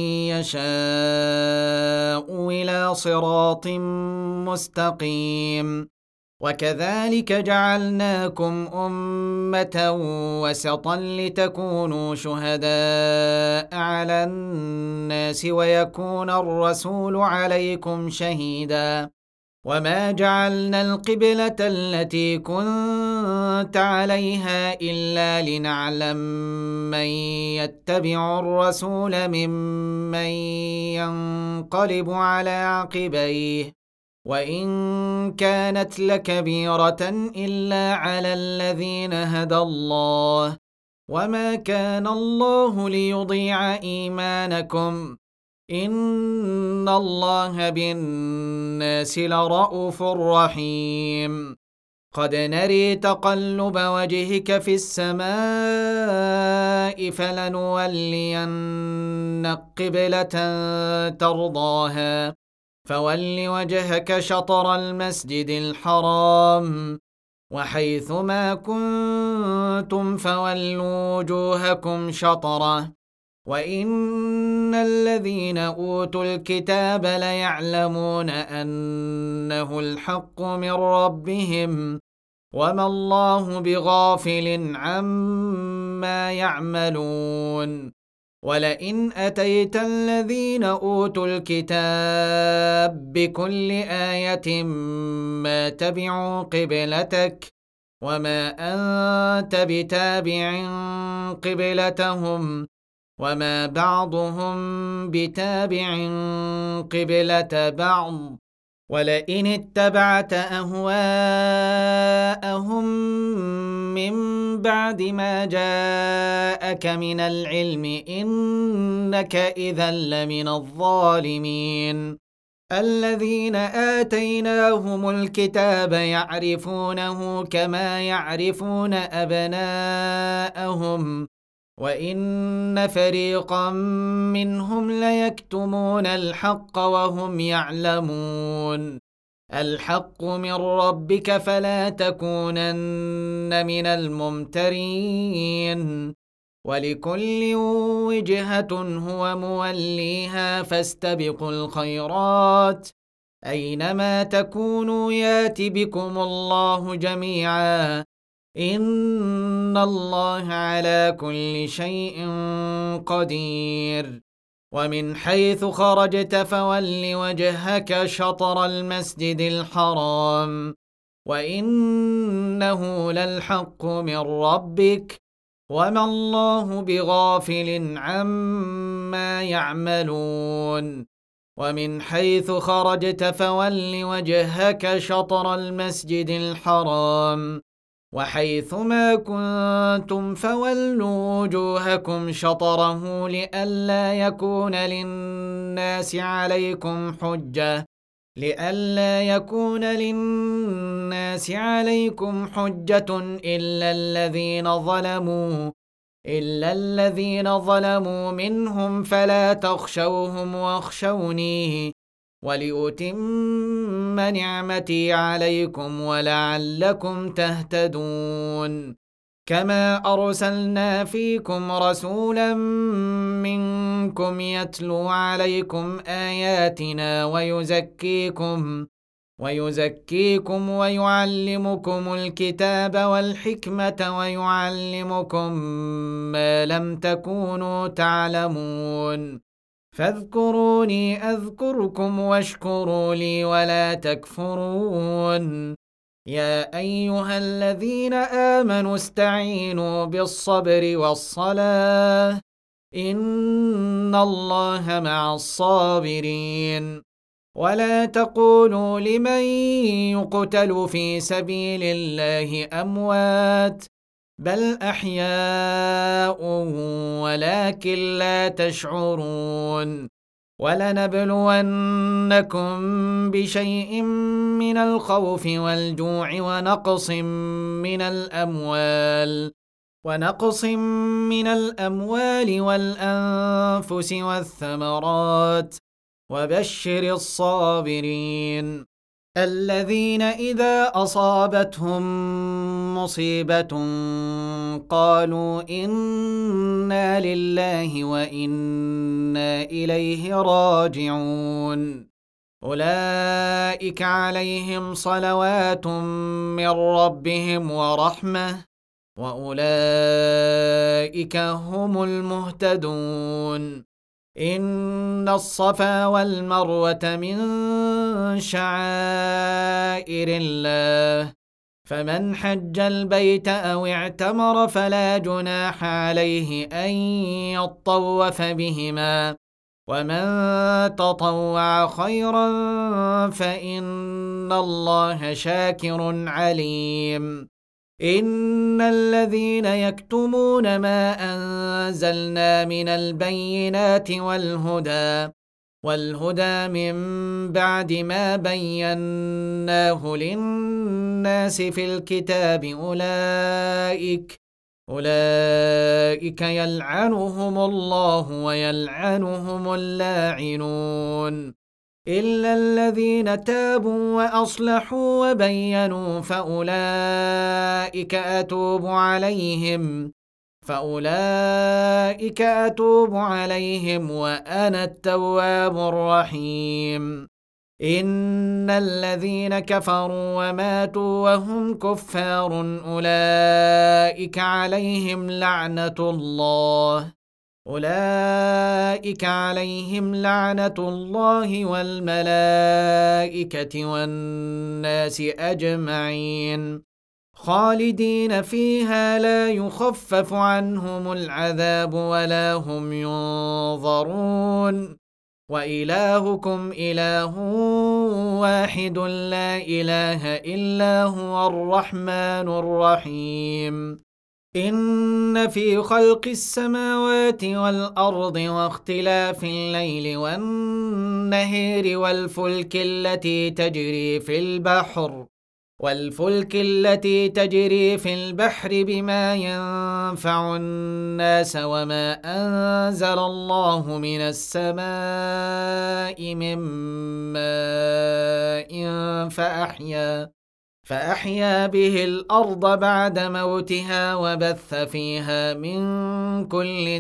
Speaker 1: يشاء إلى صراط مستقيم وكذلك جعلناكم أمة وسطا لتكونوا شهداء على الناس ويكون الرسول عليكم شهيدا وما جعلنا القبلة التي كنت عليها إلا لنعلم من يتبع الرسول ممن ينقلب على عقبيه وإن كانت لكبيرة إلا على الذين هدى الله وما كان الله ليضيع إيمانكم إن الله بالناس لرءوف رحيم قد نري تقلب وجهك في السماء فلنولينك قبلة ترضاها فول وجهك شطر المسجد الحرام وحيث ما كنتم فولوا وجوهكم شطره وإن الذين أوتوا الكتاب ليعلمون أنه الحق من ربهم وما الله بغافل عما يعملون ولئن أتيت الذين أوتوا الكتاب بكل آية ما تبعوا قبلتك وما أنت بتابع قبلتهم وما بعضهم بتابع قبلة بعض ولئن اتبعت أهواءهم من بعد ما جاءك من العلم إنك إذا لمن الظالمين الذين آتيناهم الكتاب يعرفونه كما يعرفون أبناءهم وإن فريقا منهم ليكتمون الحق وهم يعلمون الحق من ربك فلا تكونن من الممترين ولكل وجهة هو موليها فاستبقوا الخيرات أينما تكونوا يات بكم الله جميعا إن الله على كل شيء قدير ومن حيث خرجت فول وجهك شطر المسجد الحرام وإنه للحق من ربك وما الله بغافل عما يعملون ومن حيث خرجت فول وجهك شطر المسجد الحرام وحيث ما كنتم فولوا وجوهكم شطره لئلا يكون للناس عليكم حجة لئلا يكون للناس عليكم حجة إلا الذين ظلموا إلا الذين ظلموا منهم فلا تخشوهم واخشوني ولأتم نعمتي عليكم ولعلكم تهتدون كما أرسلنا فيكم رسولا منكم يتلو عليكم آياتنا ويزكيكم ويزكيكم ويعلمكم الكتاب والحكمة ويعلمكم ما لم تكونوا تعلمون فاذكروني أذكركم واشكروا لي ولا تكفرون يا أيها الذين آمنوا استعينوا بالصبر والصلاة إن الله مع الصابرين ولا تقولوا لمن يقتل في سبيل الله أموات بل أحياء ولكن لا تشعرون ولنبلونكم بشيء من الخوف والجوع ونقص من الأموال ونقص من الأموال والأنفس والثمرات وبشر الصابرين الذين إذا أصابتهم مصيبة قالوا إنا لله وإنا إليه راجعون أولئك عليهم صلوات من ربهم ورحمة وأولئك هم المهتدون إن الصفا والمروة من شعائر الله فمن حج البيت أو اعتمر فلا جناح عليه أن يطوف بهما ومن تطوع خيرا فإن الله شاكر عليم إن الذين يكتمون ما أنزلنا من البينات والهدى والهدى من بعد ما بيناه للناس في الكتاب أولئك أولئك يلعنهم الله ويلعنهم اللاعنون إلا الذين تابوا وأصلحوا وبينوا فأولئك أتوب عليهم فأولئك أتوب عليهم وأنا التواب الرحيم إن الذين كفروا وماتوا وهم كفار أولئك عليهم لعنة الله أولئك عليهم لعنة الله والملائكة والناس أجمعين خالدين فيها لا يخفف عنهم العذاب ولا هم ينظرون وإلهكم إله واحد لا إله إلا هو الرحمن الرحيم إن في خلق السماوات والأرض واختلاف الليل والنهار والفلك التي تجري في البحر والفلك التي تجري في البحر بما ينفع الناس وما أنزل الله من السماء من ماء فأحيا فأحيا به الأرض بعد موتها وبث فيها من كل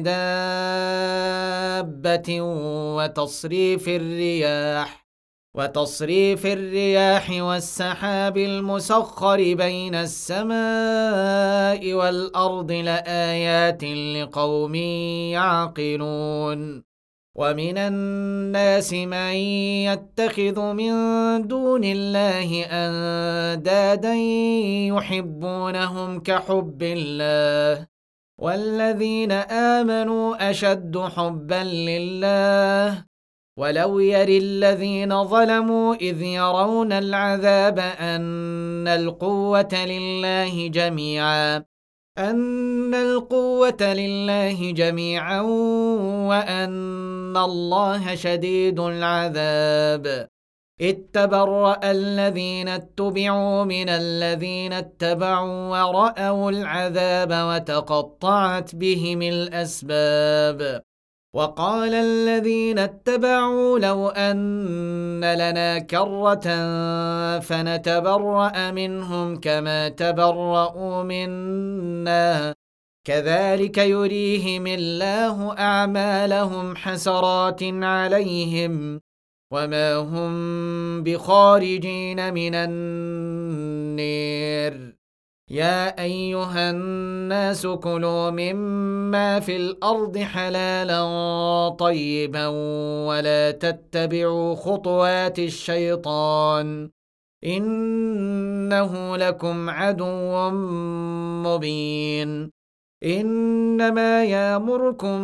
Speaker 1: دابة وتصريف الرياح وتصريف الرياح والسحاب المسخر بين السماء والأرض لآيات لقوم يعقلون ومن الناس من يتخذ من دون الله أندادا يحبونهم كحب الله والذين آمنوا أشد حبا لله ولو يري الذين ظلموا إذ يرون العذاب أن القوة لله جميعا أن القوة لله جميعا وأن الله شديد العذاب إذ تبرأ الذين اتبعوا من الذين اتبعوا ورأوا العذاب وتقطعت بهم الأسباب وقال الذين اتبعوا لو أن لنا كرة فنتبرأ منهم كما تبرأوا منا كذلك يريهم الله أعمالهم حسرات عليهم وما هم بخارجين من النير يا أيها الناس كلوا مما في الأرض حلالا طيبا ولا تتبعوا خطوات الشيطان إنه لكم عدو مبين إنما يأمركم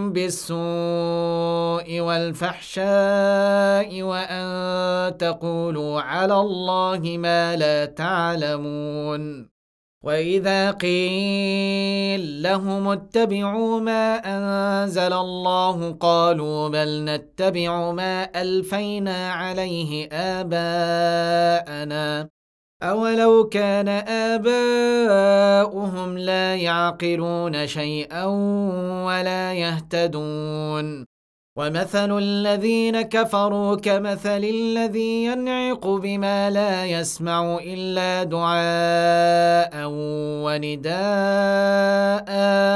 Speaker 1: بالسوء والفحشاء وأن تقولوا على الله ما لا تعلمون وإذا قيل لهم اتبعوا ما أنزل الله قالوا بل نتبع ما ألفينا عليه آباءنا أولو كان آباؤهم لا يعقلون شيئا ولا يهتدون ومثل الذين كفروا كمثل الذي ينعق بما لا يسمع إلا دعاء ونداء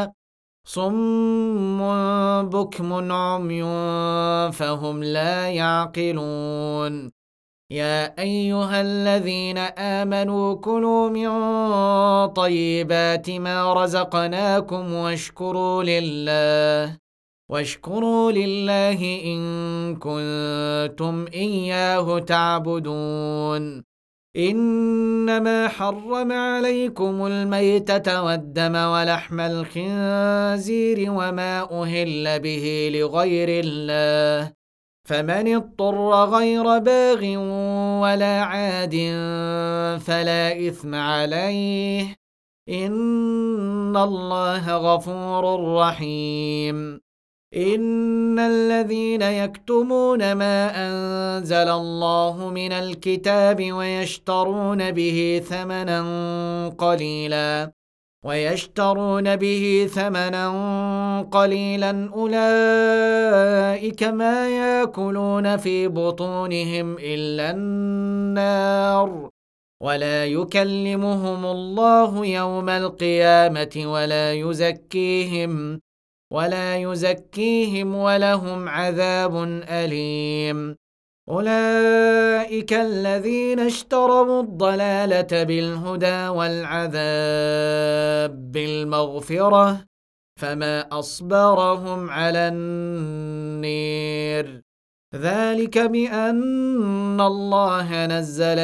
Speaker 1: صم بكم عمي فهم لا يعقلون يا أيها الذين آمنوا كلوا من طيبات ما رزقناكم واشكروا لله واشكروا لله إن كنتم إياه تعبدون إنما حرم عليكم الميتة والدم ولحم الخنزير وما أهل به لغير الله فمن اضطر غير باغ ولا عاد فلا إثم عليه إن الله غفور رحيم إن الذين يكتمون ما أنزل الله من الكتاب ويشترون به ثمنا قليلا ويشترون به ثمنا قليلا أولئك ما يأكلون في بطونهم إلا النار ولا يكلمهم الله يوم القيامة ولا يزكيهم ولا يزكيهم ولهم عذاب أليم أولئك الذين اشتروا الضلالة بالهدى والعذاب بالمغفرة فما أصبرهم على النير ذلك بأن الله نزل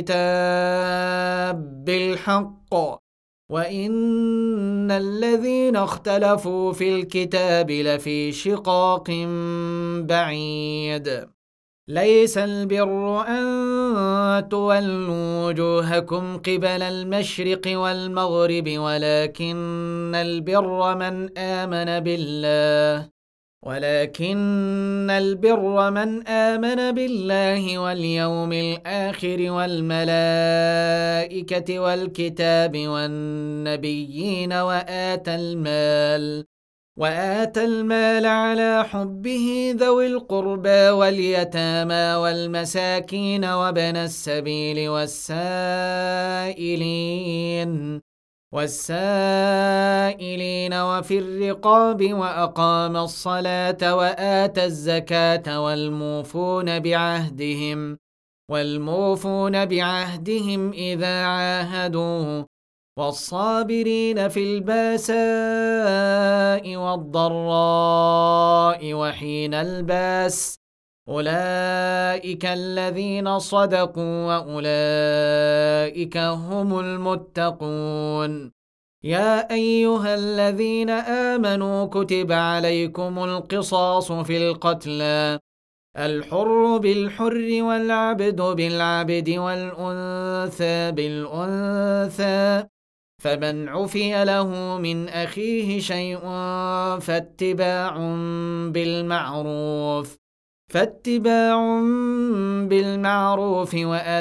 Speaker 1: الكتاب بالحق وإن الذين اختلفوا في الكتاب لفي شقاق بعيد ليس البر أن تولوا وجوهكم قبل المشرق والمغرب ولكن البر من آمن بالله ولكن البر من آمن بالله واليوم الآخر والملائكة والكتاب والنبيين وآتى المال وآتى المال على حبه ذوي القربى واليتامى والمساكين وابن السبيل والسائلين والسائلين وفي الرقاب وأقام الصلاة وآتى الزكاة والموفون بعهدهم والموفون بعهدهم إذا عاهدوا والصابرين في الباساء والضراء وحين الباس أولئك الذين صدقوا وأولئك هم المتقون يا أيها الذين آمنوا كتب عليكم القصاص في القتلى الحر بالحر والعبد بالعبد والأنثى بالأنثى فمن عفي له من أخيه شيء فاتباع بالمعروف فاتباع بالمعروف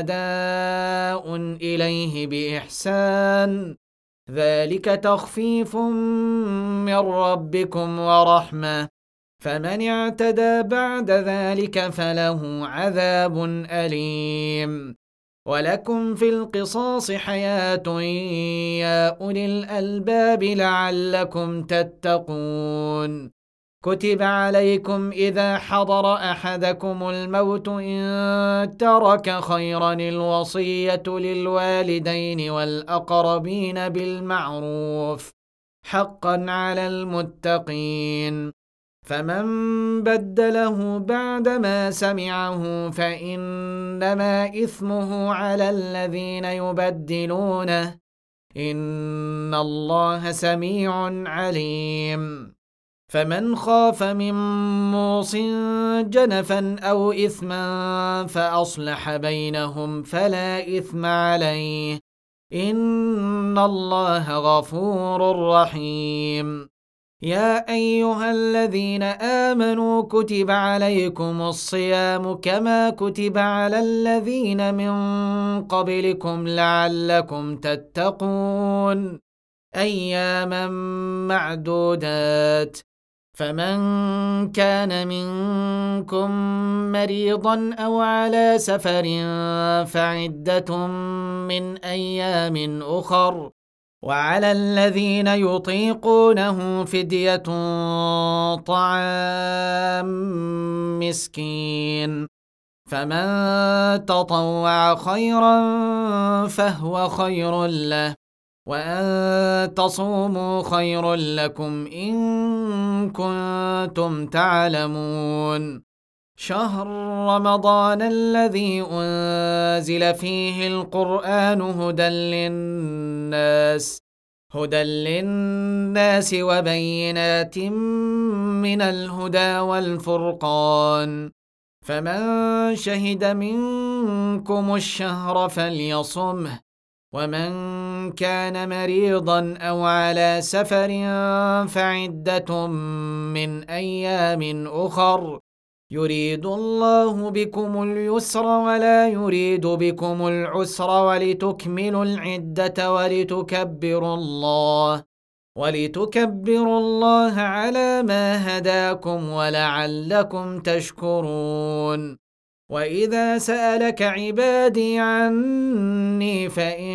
Speaker 1: وأداء إليه بإحسان ذلك تخفيف من ربكم ورحمة فمن اعتدى بعد ذلك فله عذاب أليم ولكم في القصاص حياة يا أولي الألباب لعلكم تتقون كتب عليكم إذا حضر أحدكم الموت إن ترك خيرا الوصية للوالدين والأقربين بالمعروف حقا على المتقين فمن بدله بعدما سمعه فإنما إثمه على الذين يبدلونه إن الله سميع عليم فمن خاف من موص جنفا أو إثما فأصلح بينهم فلا إثم عليه إن الله غفور رحيم يا أيها الذين آمنوا كتب عليكم الصيام كما كتب على الذين من قبلكم لعلكم تتقون أياما معدودات فمن كان منكم مريضا أو على سفر فعدة من أيام أخر وعلى الذين يطيقونه فدية طعام مسكين فمن تطوع خيرا فهو خير له وأن تصوموا خير لكم إن كنتم تعلمون شهر رمضان الذي أنزل فيه القرآن هدى للناس هدى للناس وبينات من الهدى والفرقان فمن شهد منكم الشهر فليصمه ومن كان مريضا أو على سفر فعدة من أيام أخر يريد الله بكم اليسر ولا يريد بكم العسر ولتكملوا العدة ولتكبروا الله ولتكبروا الله على ما هداكم ولعلكم تشكرون وإذا سألك عبادي عني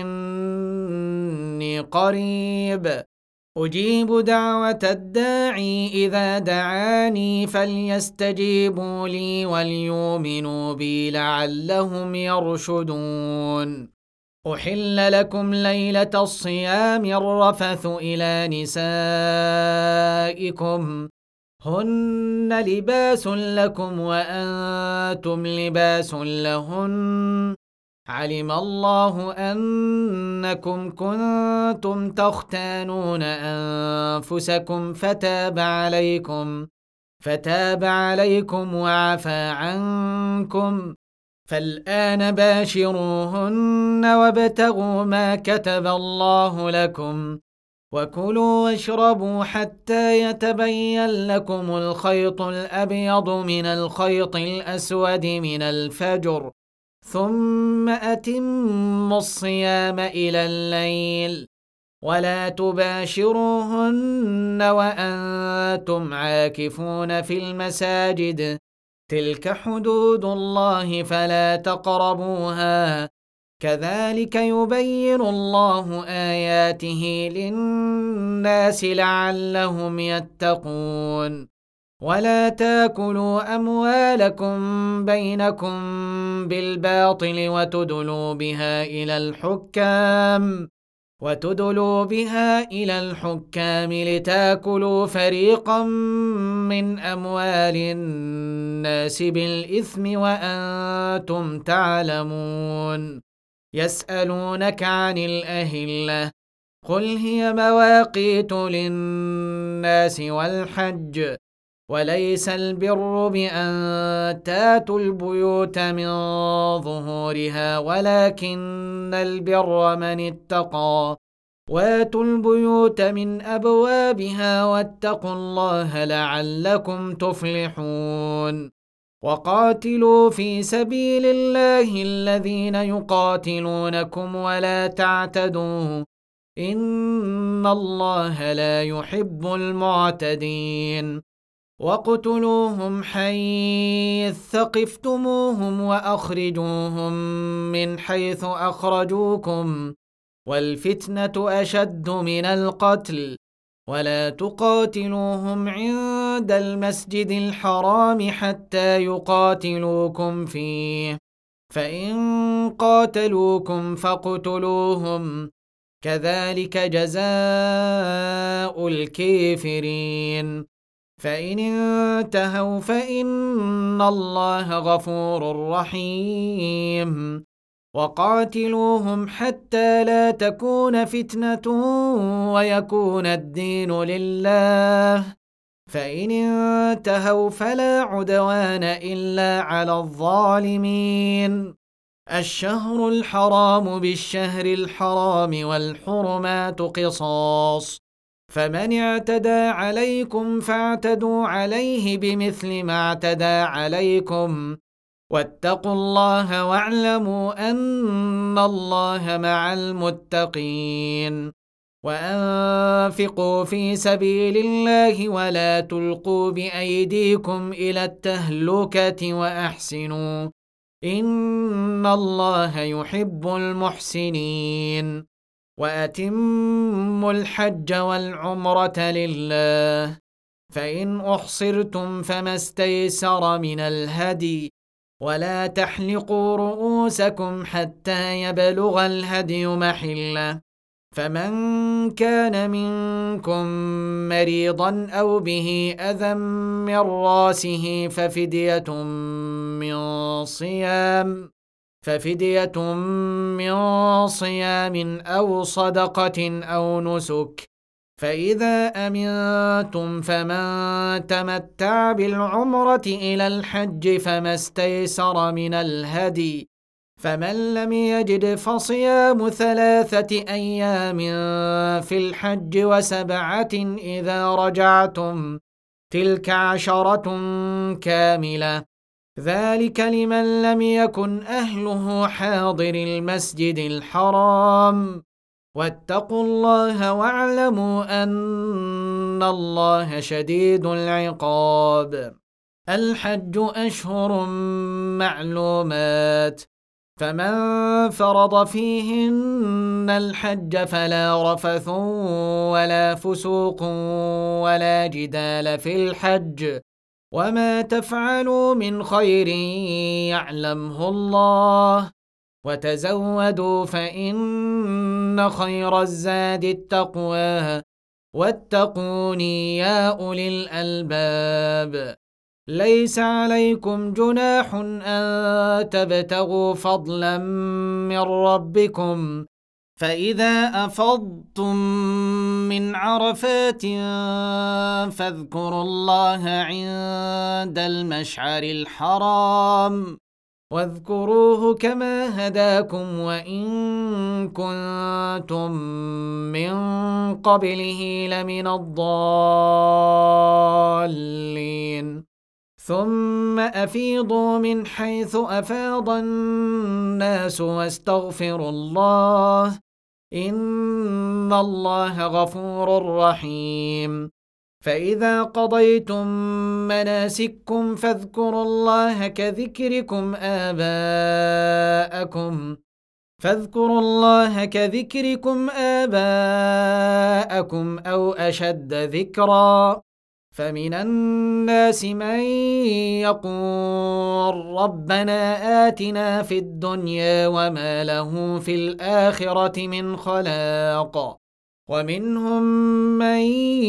Speaker 1: فإني قريب أجيب دعوة الداعي إذا دعاني فليستجيبوا لي وليؤمنوا بي لعلهم يرشدون أحل لكم ليلة الصيام الرفث إلى نسائكم هن لباس لكم وأنتم لباس لهن علم الله أنكم كنتم تختانون أنفسكم فتاب عليكم فتاب عليكم وعفى عنكم، فالآن باشروهن وابتغوا ما كتب الله لكم، وكلوا واشربوا حتى يتبين لكم الخيط الأبيض من الخيط الأسود من الفجر، ثم أتموا الصيام إلى الليل، ولا تباشروهن وأنتم عاكفون في المساجد، تلك حدود الله فلا تقربوها، كذلك يبين الله آياته للناس لعلهم يتقون. ولا تاكلوا أموالكم بينكم بالباطل وتدلوا بها إلى الحكام وتدلوا بها إلى الحكام لتاكلوا فريقا من أموال الناس بالإثم وأنتم تعلمون. يسألونك عن الأهلة، قل هي مواقيت للناس والحج، وليس البر بأن تاتوا البيوت من ظهورها ولكن البر من اتقى، واتوا البيوت من أبوابها واتقوا الله لعلكم تفلحون. وقاتلوا في سبيل الله الذين يقاتلونكم ولا تعتدوا، إن الله لا يحب المعتدين. واقتلوهم حيث ثقفتموهم وأخرجوهم من حيث أخرجوكم، والفتنة أشد من القتل، ولا تقاتلوهم عند المسجد الحرام حتى يقاتلوكم فيه، فإن قاتلوكم فاقتلوهم، كذلك جزاء الكافرين. فإن انتهوا فإن الله غفور رحيم. وقاتلوهم حتى لا تكون فتنة ويكون الدين لله، فإن انتهوا فلا عدوان إلا على الظالمين. الشهر الحرام بالشهر الحرام والحرمات قصاص، فمن اعتدى عليكم فاعتدوا عليه بمثل ما اعتدى عليكم، واتقوا الله واعلموا أن الله مع المتقين. وأنفقوا في سبيل الله ولا تلقوا بأيديكم إلى التهلكة وأحسنوا، إن الله يحب المحسنين. وأتموا الحج والعمرة لله، فإن أحصرتم فما استيسر من الهدي، ولا تحلقوا رؤوسكم حتى يبلغ الهدي محله، فمن كان منكم مريضا أو به أذى من راسه ففدية من صيام ففدية من صيام أو صدقة أو نسك، فإذا أمنتم فمن تمتع بالعمرة إلى الحج فما استيسر من الهدي، فمن لم يجد فصيام ثلاثة أيام في الحج وسبعة إذا رجعتم، تلك عشرة كاملة، ذلك لمن لم يكن أهله حاضر المسجد الحرام. واتقوا الله واعلموا أن الله شديد العقاب. الحج أشهر معلومات، فمن فرض فيهن الحج فلا رفث ولا فسوق ولا جدال في الحج، وما تفعلوا من خير يعلمه الله، وتزودوا فإن خير الزاد التقوى، واتقوني يا أولي الألباب. ليس عليكم جناح أن تبتغوا فضلا من ربكم، فإذا أفضتم من عرفات فاذكروا الله عند المشعر الحرام واذكروه كما هداكم وإن كنتم من قبله لمن الضالين ثم أفيضوا من حيث أفاض الناس واستغفروا الله إن الله غفور رحيم فإذا قضيتم مناسككم فاذكروا الله كذكركم آباءكم فاذكروا الله كذكركم آباءكم أو أشد ذكرا فمن الناس من يقول ربنا آتنا في الدنيا وما له في الآخرة من خلاق ومنهم من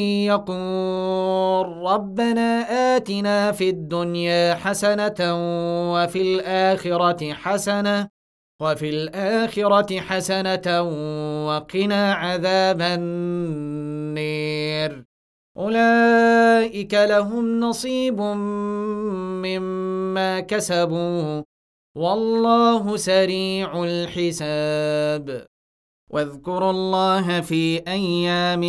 Speaker 1: يقول ربنا آتنا في الدنيا حسنة وفي الآخرة حسنة وفي الآخرة حسنة وقنا عذاب النار أولئك لهم نصيب مما كسبوا والله سريع الحساب واذكروا الله في أيام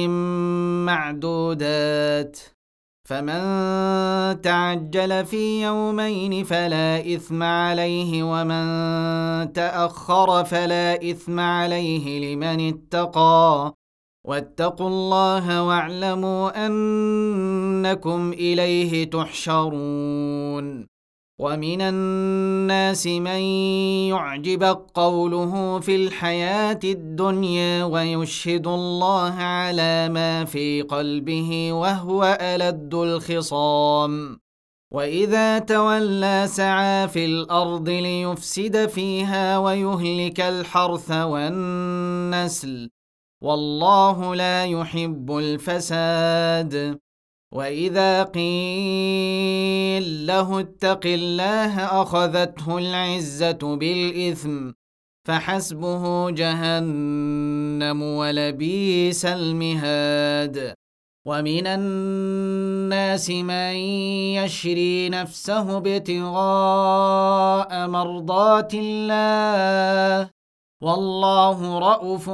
Speaker 1: معدودات فمن تعجل في يومين فلا إثم عليه ومن تأخر فلا إثم عليه لمن اتقى واتقوا الله واعلموا أنكم إليه تحشرون ومن الناس من يعجبك قوله في الحياة الدنيا ويشهد الله على ما في قلبه وهو ألد الخصام وإذا تولى سعى في الأرض ليفسد فيها ويهلك الحرث والنسل والله لا يحب الفساد وإذا قيل له اتق الله أخذته العزة بالإثم فحسبه جهنم ولبئس المهاد ومن الناس من يشري نفسه ابتغاء مرضات الله والله رؤوف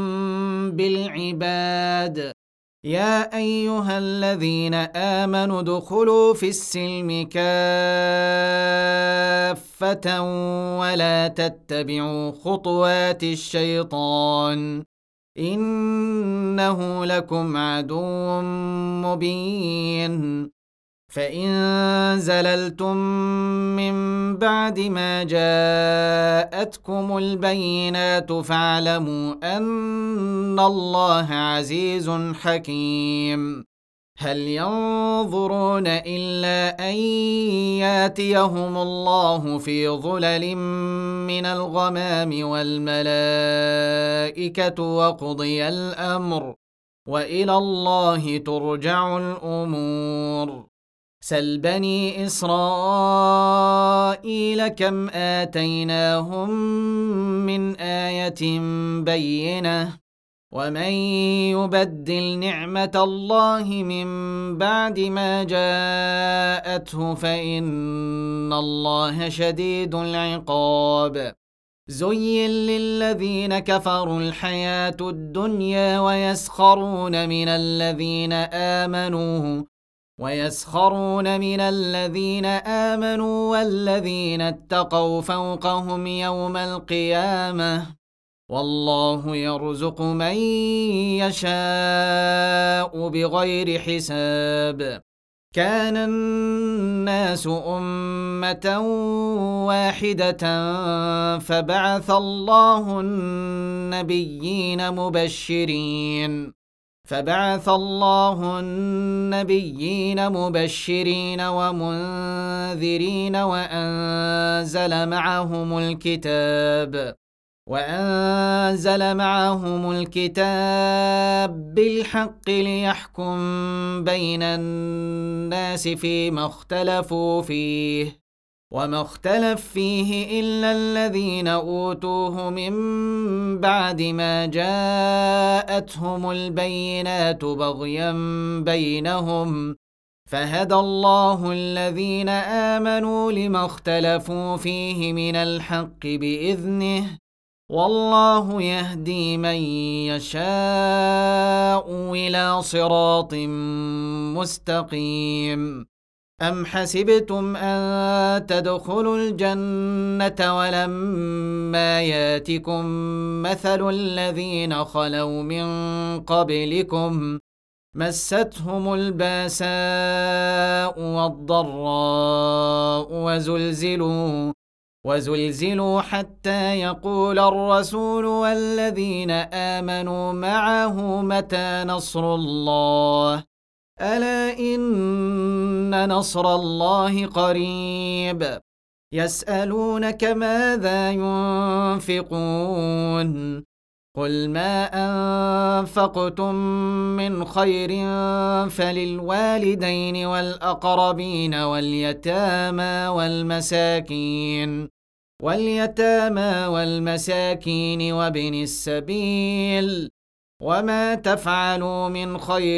Speaker 1: بالعباد يا أيها الذين آمنوا ادخلوا في السلم كافة ولا تتبعوا خطوات الشيطان إنه لكم عدو مبين فإن زللتم من بعد ما جاءتكم البينات فاعلموا أن الله عزيز حكيم هل ينظرون إلا أن ياتيهم الله في ظلل من الغمام والملائكة وقضي الأمر وإلى الله ترجع الأمور سل بني إسرائيل كم آتيناهم من آية بينة ومن يبدل نعمة الله من بعد ما جاءته فإن الله شديد العقاب زين للذين كفروا الحياة الدنيا ويسخرون من الذين آمنوا ويسخرون من الذين آمنوا والذين اتقوا فوقهم يوم القيامة والله يرزق من يشاء بغير حساب كان الناس أمة واحدة فبعث الله النبيين مبشرين فبعث الله النبيين مبشرين ومنذرين وأنزل معهم الكتاب وأنزل معهم الكتاب بالحق ليحكم بين الناس فيما اختلفوا فيه وما اختلف فيه إلا الذين أوتوه من بعد ما جاءتهم البينات بغيا بينهم فهدى الله الذين آمنوا لما اختلفوا فيه من الحق بإذنه والله يهدي من يشاء إلى صراط مستقيم. أم حسبتم أن تدخلوا الجنة ولما ياتكم مثل الذين خلوا من قبلكم مستهم الباساء والضراء وزلزلوا وزلزلوا حتى يقول الرسول والذين آمنوا معه متى نصر الله ألا إن نصر الله قريب. يسألونك ماذا ينفقون قل ما أنفقتم من خير فللوالدين والأقربين واليتامى والمساكين واليتامى والمساكين وابن السبيل وما تفعلوا من خير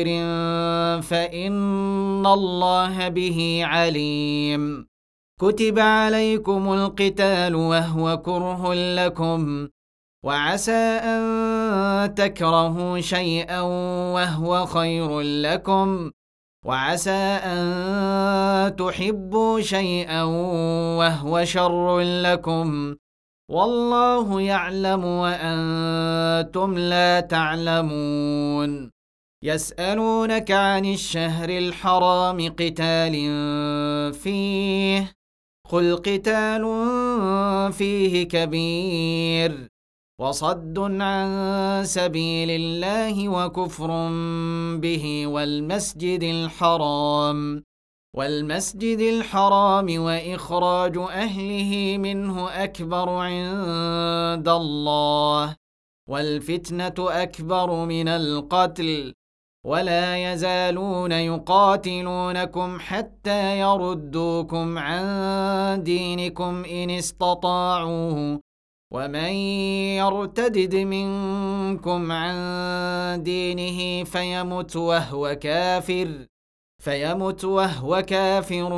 Speaker 1: فإن الله به عليم. كتب عليكم القتال وهو كره لكم وعسى أن تكرهوا شيئا وهو خير لكم وعسى أن تحبوا شيئا وهو شر لكم والله يعلم وأنتم لا تعلمون. يسألونك عن الشهر الحرام قتال فيه قل قتال فيه كبير وصد عن سبيل الله وكفر به والمسجد الحرام والمسجد الحرام وإخراج أهله منه أكبر عند الله والفتنة أكبر من القتل ولا يزالون يقاتلونكم حتى يردوكم عن دينكم إن استطاعوا ومن يرتدد منكم عن دينه فيمت وهو كافر فيمت وهو كافر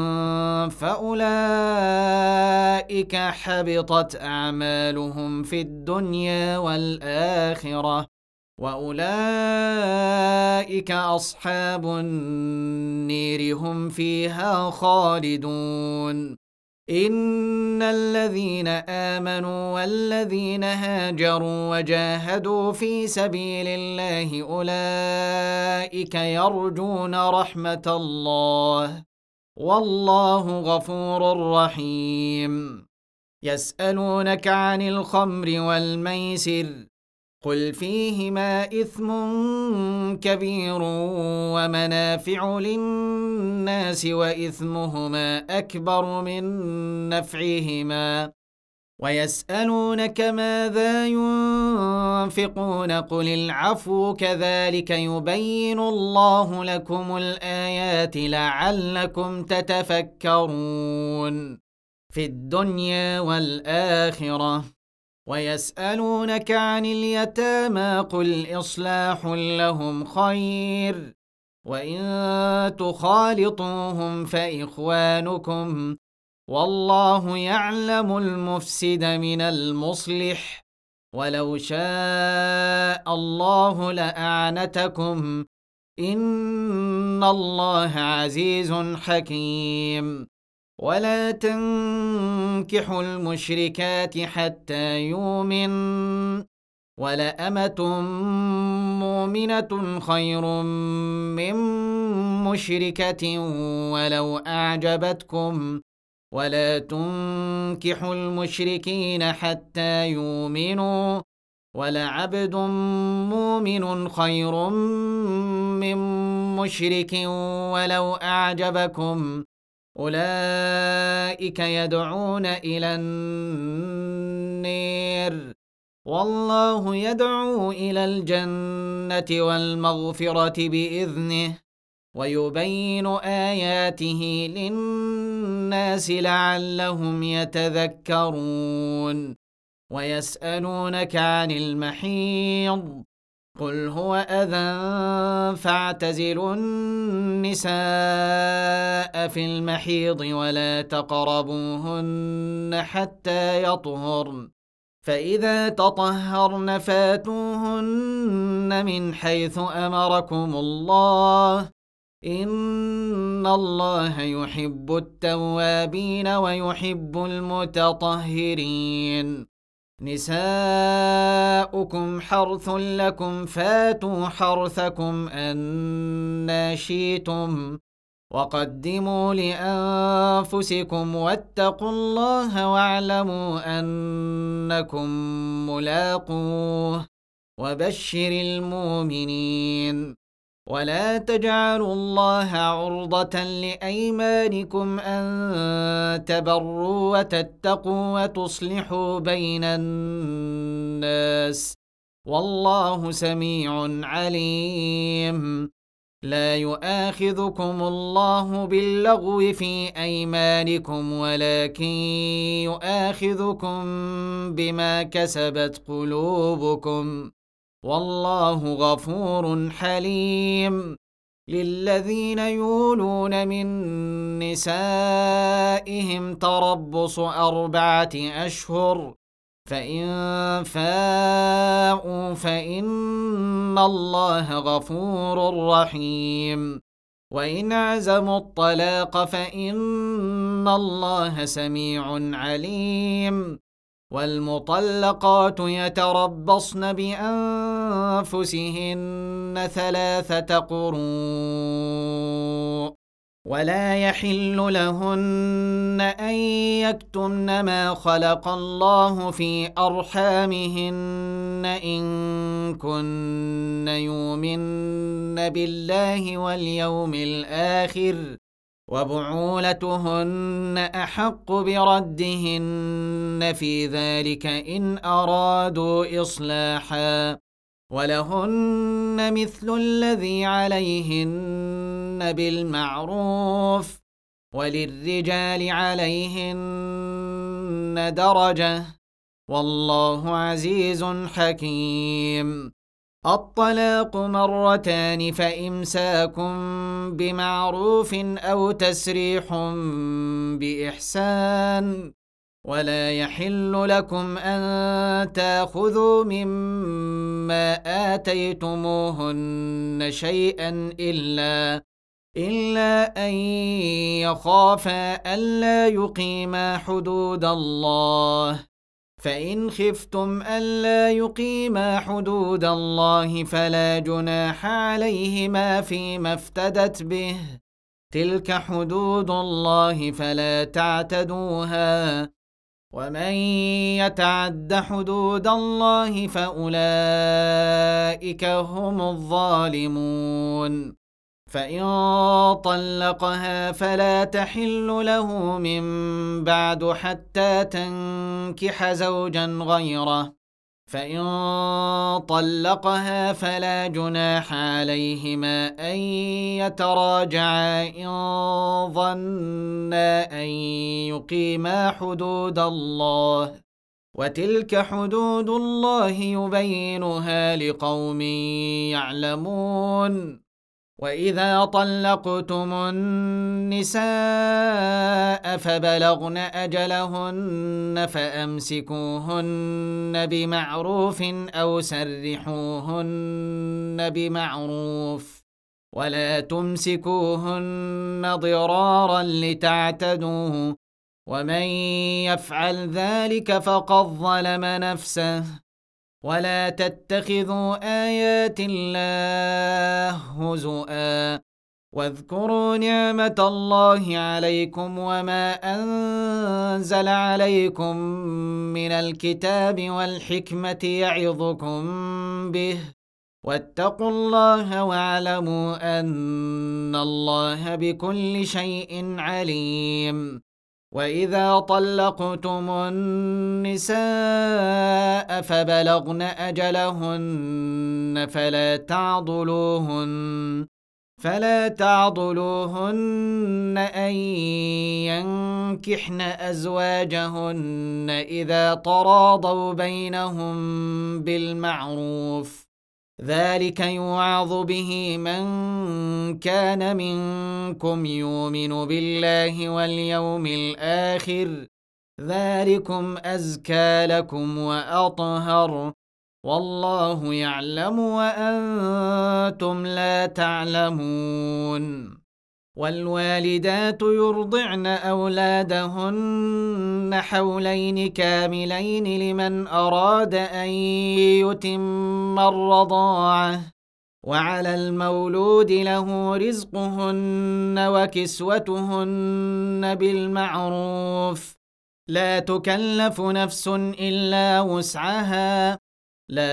Speaker 1: فأولئك حبطت أعمالهم في الدنيا والآخرة وأولئك أصحاب النير هم فيها خالدون. إن الذين آمنوا والذين هاجروا وجاهدوا في سبيل الله أولئك يرجون رحمة الله والله غفور رحيم. يسألونك عن الخمر والميسر قل فيهما إثم كبير ومنافع للناس وإثمهما أكبر من نفعهما ويسألونك ماذا ينفقون قل العفو كذلك يبين الله لكم الآيات لعلكم تتفكرون في الدنيا والآخرة. ويسألونك عن اليتامى قل إصلاح لهم خير وإن تخالطوهم فإخوانكم والله يعلم المفسد من المصلح ولو شاء الله لأعنتكم إن الله عزيز حكيم. ولا تنكحوا المشركات حتى يؤمن ولأمة مؤمنة خير من مشركة ولو أعجبتكم ولا تنكحوا المشركين حتى يؤمنوا ولعبد مؤمن خير من مشرك ولو أعجبكم أولئك يدعون إلى النار والله يدعو إلى الجنة والمغفرة بإذنه ويبين آياته للناس لعلهم يتذكرون ويسألونك عن المحيض قل هو أذى فاعتزلوا النساء في المحيض ولا تقربوهن حتى يطهرن فإذا تطهرن فاتوهن من حيث أمركم الله إن الله يحب التوابين ويحب المتطهرين نساؤكم حرث لكم فاتوا حرثكم أنى شئتم وقدموا لأنفسكم واتقوا الله واعلموا أنكم ملاقوه وبشر المؤمنين ولا تجعلوا الله عرضة لأيمانكم أن تبروا وتتقوا وتصلحوا بين الناس والله سميع عليم لا يؤاخذكم الله باللغو في أيمانكم ولكن يؤاخذكم بما كسبت قلوبكم والله غفور حليم للذين يولون من نسائهم تربص أربعة أشهر فإن فاءوا فإن الله غفور رحيم وإن عزموا الطلاق فإن الله سميع عليم والمطلقات يتربصن بأنفسهن ثلاثة قروء ولا يحل لهن أن يكتمن ما خلق الله في أرحامهن إن كن يؤمن بالله واليوم الآخر وبعولتهن أحق بردهن في ذلك إن أرادوا إصلاحا ولهن مثل الذي عليهن بالمعروف وللرجال عليهن درجة والله عزيز حكيم الطلاق مرتان فإمساكم بمعروف أو تسريح بإحسان ولا يحل لكم أن تأخذوا مما آتيتموهن شيئا إلا إلا أن يخافا ألا يقيما حدود الله فإن خفتم ألا يقيما حدود الله فلا جناح عليهما فيما افتدت به تلك حدود الله فلا تعتدوها ومن يتعد حدود الله فأولئك هم الظالمون فإن طلقها فلا تحل له من بعد حتى تنكح زوجا غيره فإن طلقها فلا جناح عليهما أن يتراجعا إن ظنا أن يقيما حدود الله وتلك حدود الله يبينها لقوم يعلمون وإذا طلقتم النساء فبلغن أجلهن فأمسكوهن بمعروف أو سرحوهن بمعروف ولا تمسكوهن ضرارا لتعتدوا ومن يفعل ذلك فقد ظلم نفسه ولا تتخذوا آيات الله هزؤا واذكروا نعمة الله عليكم وما أنزل عليكم من الكتاب والحكمة يعظكم به واتقوا الله واعلموا أن الله بكل شيء عليم وإذا طلقتم النساء فبلغن أجلهن فلا تعضلوهن فلا تعضلوهن أن ينكحن أزواجهن إذا تراضوا بينهم بالمعروف، ذلك يوعظ به من كان منكم يؤمن بالله واليوم الآخر، ذلكم أزكى لكم وأطهر، والله يعلم وأنتم لا تعلمون. والوالدات يرضعن أولادهن حولين كاملين لمن أراد أن يتم الرضاعة، وعلى المولود له رزقهن وكسوتهن بالمعروف، لا تكلف نفس إلا وسعها، لا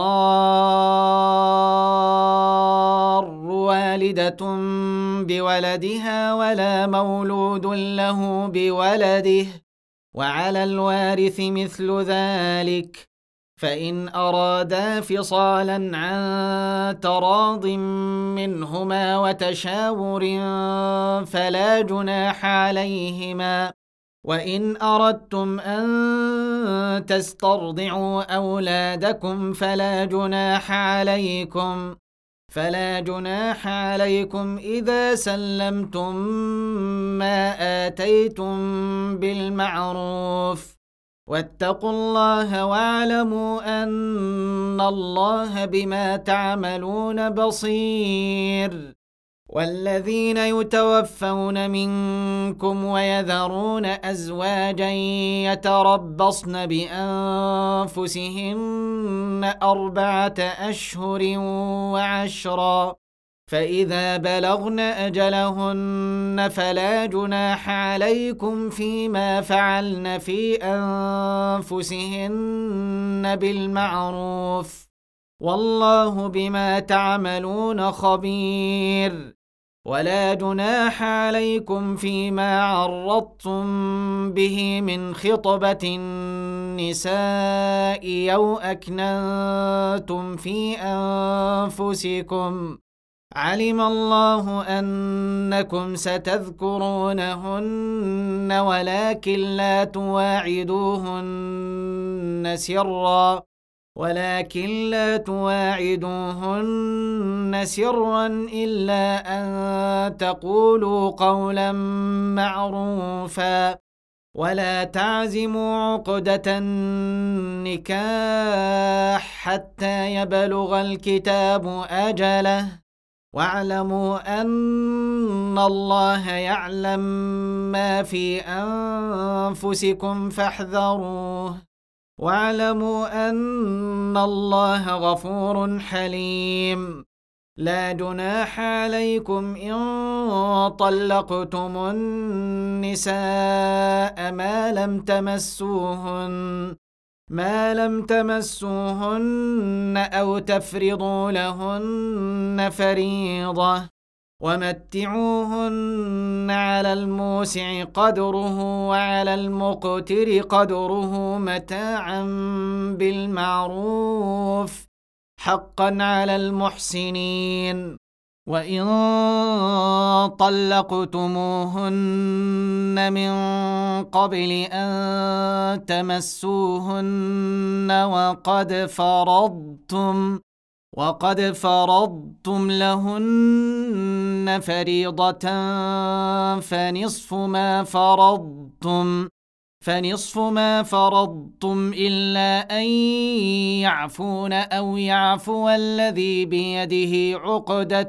Speaker 1: تضار والدة بولدها ولا مولود له بولده، وعلى الوارث مثل ذلك، فإن أرادا فصالا عن تراض منهما وتشاور فلا جناح عليهما، وإن أردتم أن تسترضعوا أولادكم فلا جناح عليكم فلا جناح عليكم إذا سلمتم ما آتيتم بالمعروف، واتقوا الله واعلموا أن الله بما تعملون بصير. والذين يتوفون منكم ويذرون أزواجا يتربصن بأنفسهن أربعة أشهر وعشرا، فإذا بلغن أجلهن فلا جناح عليكم فيما فعلن في أنفسهن بالمعروف، والله بما تعملون خبير. ولا جناح عليكم فيما عرضتم به من خطبة النساء أو أكننتم في أنفسكم، علم الله أنكم ستذكرونهن ولكن لا تواعدوهن سرا ولكن لا تواعدوهن سرا إلا أن تقولوا قولا معروفا، ولا تعزموا عقدة النكاح حتى يبلغ الكتاب أجله، واعلموا أن الله يعلم ما في أنفسكم فاحذروه، واعلموا أن الله غفور حليم. لا جناح عليكم إن طلقتم النساء ما لم تمسوهن ما لم تمسوهن أو تفرضوا لهن فريضة، ومتعوهن على الموسع قدره وعلى المقتر قدره متاعا بالمعروف، حقا على المحسنين. وإن طلقتموهن من قبل أن تمسوهن وقد فرضتم وقد فرضتم لهن فريضة فنصف ما فرضتم فنصف ما فرضتم إلا أن يعفون أو يعفو الذي بيده عقدة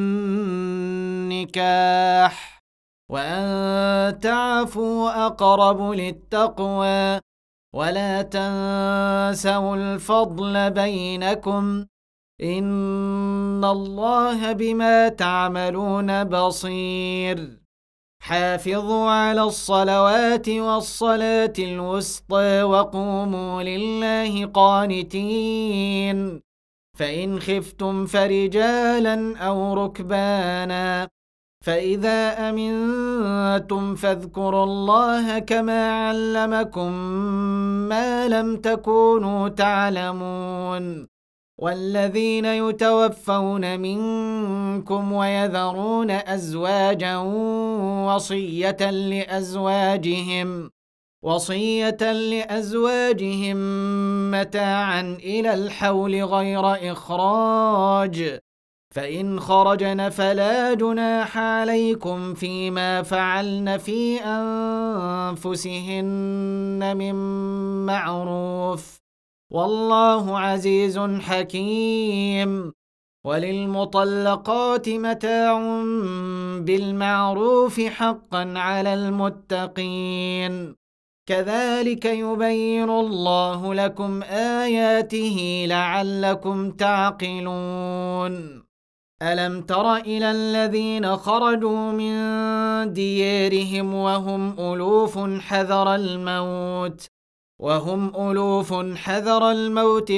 Speaker 1: النكاح، وأن تعفوا أقرب للتقوى، ولا تنسوا الفضل بينكم، إن الله بما تعملون بصير. حافظوا على الصلوات والصلاة الوسطى وقوموا لله قانتين، فإن خفتم فرجالا أو ركبانا، فإذا أمنتم فاذكروا الله كما علمكم ما لم تكونوا تعلمون، والذين يتوفون منكم ويذرون أزواجا وصية لأزواجهم وصية لأزواجهم متاعا إلى الحول غير إخراج، فإن خرجن فلا جناح عليكم فيما فعلن في أنفسهن من معروف، والله عزيز حكيم. وللمطلقات متاع بالمعروف حقا على المتقين، كذلك يبين الله لكم آياته لعلكم تعقلون. ألم تر إلى الذين خرجوا من ديارهم وهم ألوف حذر الموت وهم ألوف حذر الموت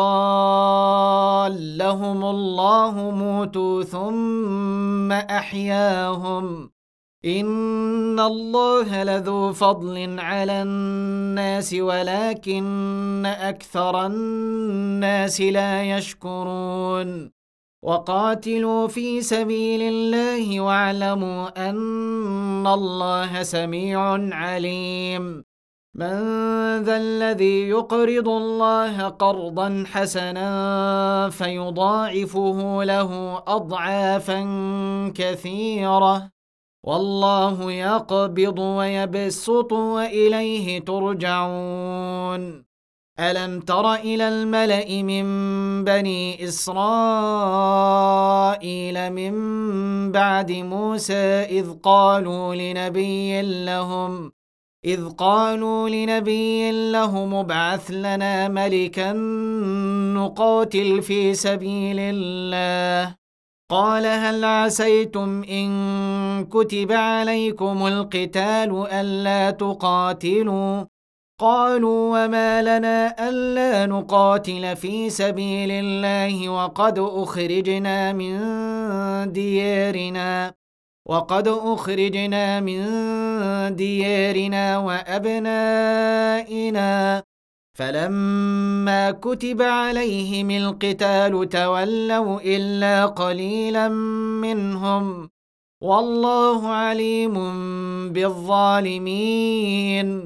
Speaker 1: فقال لهم الله موتوا ثم أحياهم، إن الله لذو فضل على الناس ولكن أكثر الناس لا يشكرون. وقاتلوا في سبيل الله واعلموا أن الله سميع عليم. من ذا الذي يقرض الله قرضا حسنا فيضاعفه له أضعافا كثيرة، والله يقبض ويبسط وإليه ترجعون. ألم تر إلى الملأ من بني إسرائيل من بعد موسى إذ قالوا لنبي لهم إذ قالوا لنبي لهم ابعث لنا ملكا نقاتل في سبيل الله، قال هل عسيتم إن كتب عليكم القتال ألا تقاتلوا؟ قالوا وما لنا ألا نقاتل في سبيل الله وقد أخرجنا من ديارنا وقد أخرجنا من ديارنا وأبنائنا، فلما كتب عليهم القتال تولوا إلا قليلا منهم، والله عليم بالظالمين.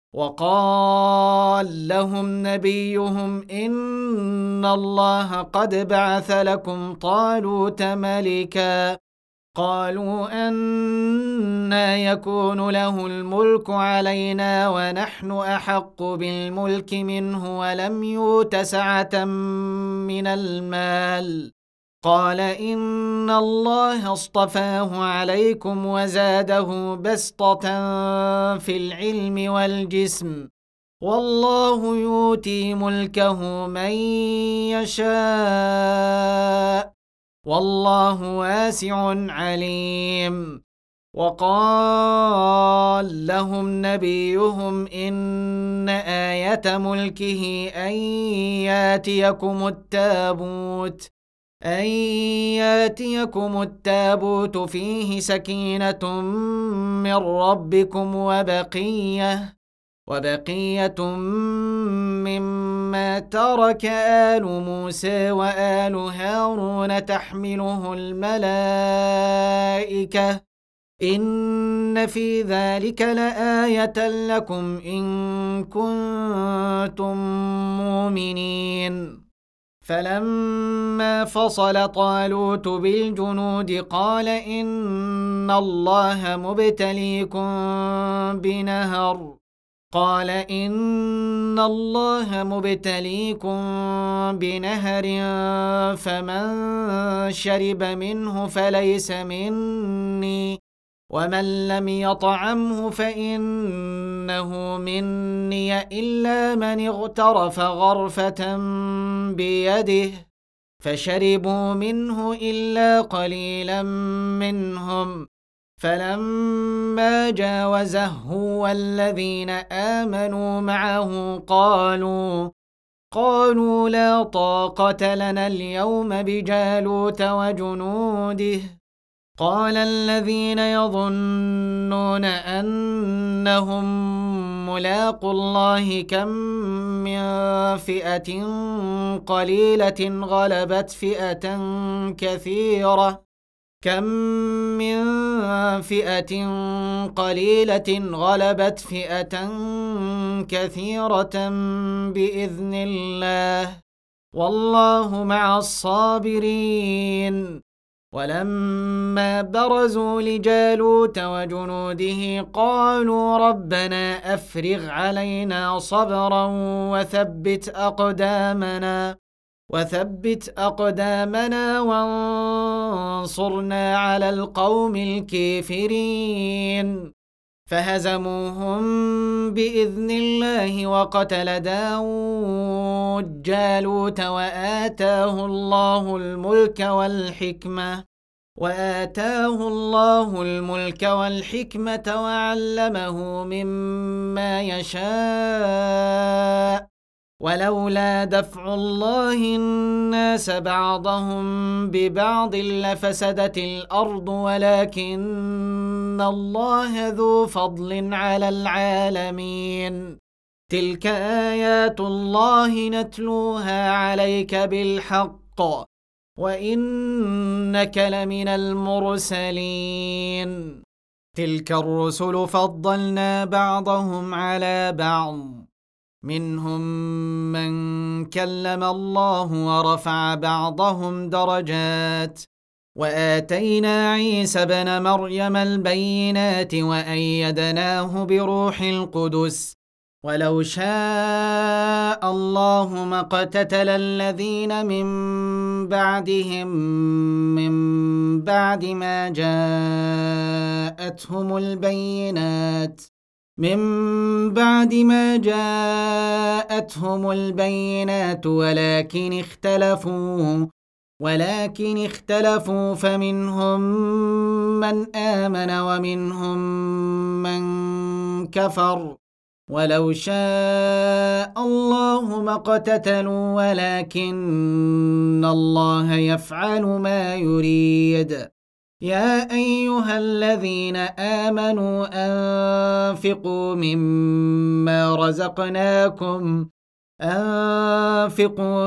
Speaker 1: وقال لهم نبيهم إن الله قد بعث لكم طالوت ملكا، قالوا أنى يكون له الملك علينا ونحن أحق بالملك منه ولم يؤت سعة من المال، قال إن الله اصطفاه عليكم وزاده بسطة في العلم والجسم، والله يؤتي ملكه من يشاء، والله واسع عليم. وقال لهم نبيهم إن آية ملكه أن ياتيكم التابوت أن ياتيكم التابوت فيه سكينة من ربكم وبقية وبقية مما ترك آل موسى وآل هارون تحمله الملائكة، إن في ذلك لآية لكم إن كنتم مؤمنين. فلما فصل طالوت بالجنود قال إن الله مبتليكم بنهر قال إن الله مبتليكم بنهر فمن شرب منه فليس مني ومن لم يطعمه فإنه مني إلا من اغترف غرفة بيده، فشربوا منه إلا قليلا منهم، فلما جاوزه والذين آمنوا معه قالوا قالوا لا طاقة لنا اليوم بجالوت وجنوده، قال الذين يظنون أنهم ملاقو الله كم من فئة قليلة غلبت فئة كثيرة كم من فئة قليلة غلبت فئة كثيرة بإذن الله والله مع الصابرين. ولما برزوا لجالوت وجنوده قالوا ربنا أفرغ علينا صبرا وثبت أقدامنا وثبت أقدامنا وانصرنا على القوم الكافرين فهزموهم بإذن الله وقتل داود جالوت وآتاه الله الملك والحكمة وآتاه الله الملك والحكمة وعلمه مما يشاء ولولا دفع الله الناس بعضهم ببعض لفسدت الأرض ولكن الله ذو فضل على العالمين. تلك آيات الله نتلوها عليك بالحق وإنك لمن المرسلين. تلك الرسل فضلنا بعضهم على بعض منهم من كلم الله ورفع بعضهم درجات وآتينا عيسى ابن مريم البينات وأيدناه بروح القدس ولو شاء الله ما اقتتل الذين من بعدهم من بعد ما جاءتهم البينات من بعد ما جاءتهم البينات ولكن اختلفوا ولكن اختلفوا فمنهم من آمن ومنهم من كفر ولو شاء الله ما اقتتلوا ولكن الله يفعل ما يريد. يا أيها الذين آمنوا أنفقوا مما رزقناكم أنفقوا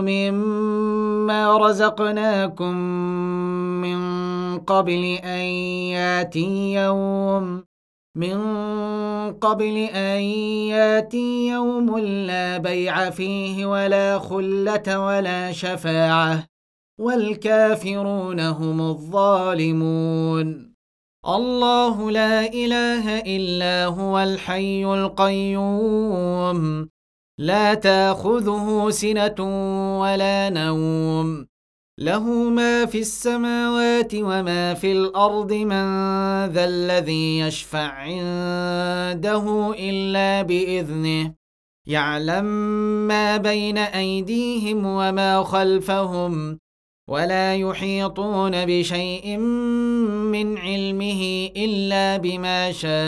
Speaker 1: مما رزقناكم من قبل أن يأتي يوم من قبل أن يأتي يوم لا بيع فيه ولا خلة ولا شفاعة والكافرون هم الظالمون. الله لا إله إلا هو الحي القيوم لا تأخذه سنة ولا نوم له ما في السماوات وما في الأرض من ذا الذي يشفع عنده إلا بإذنه يعلم ما بين أيديهم وما خلفهم ولا يحيطون بشيء من علمه إلا بما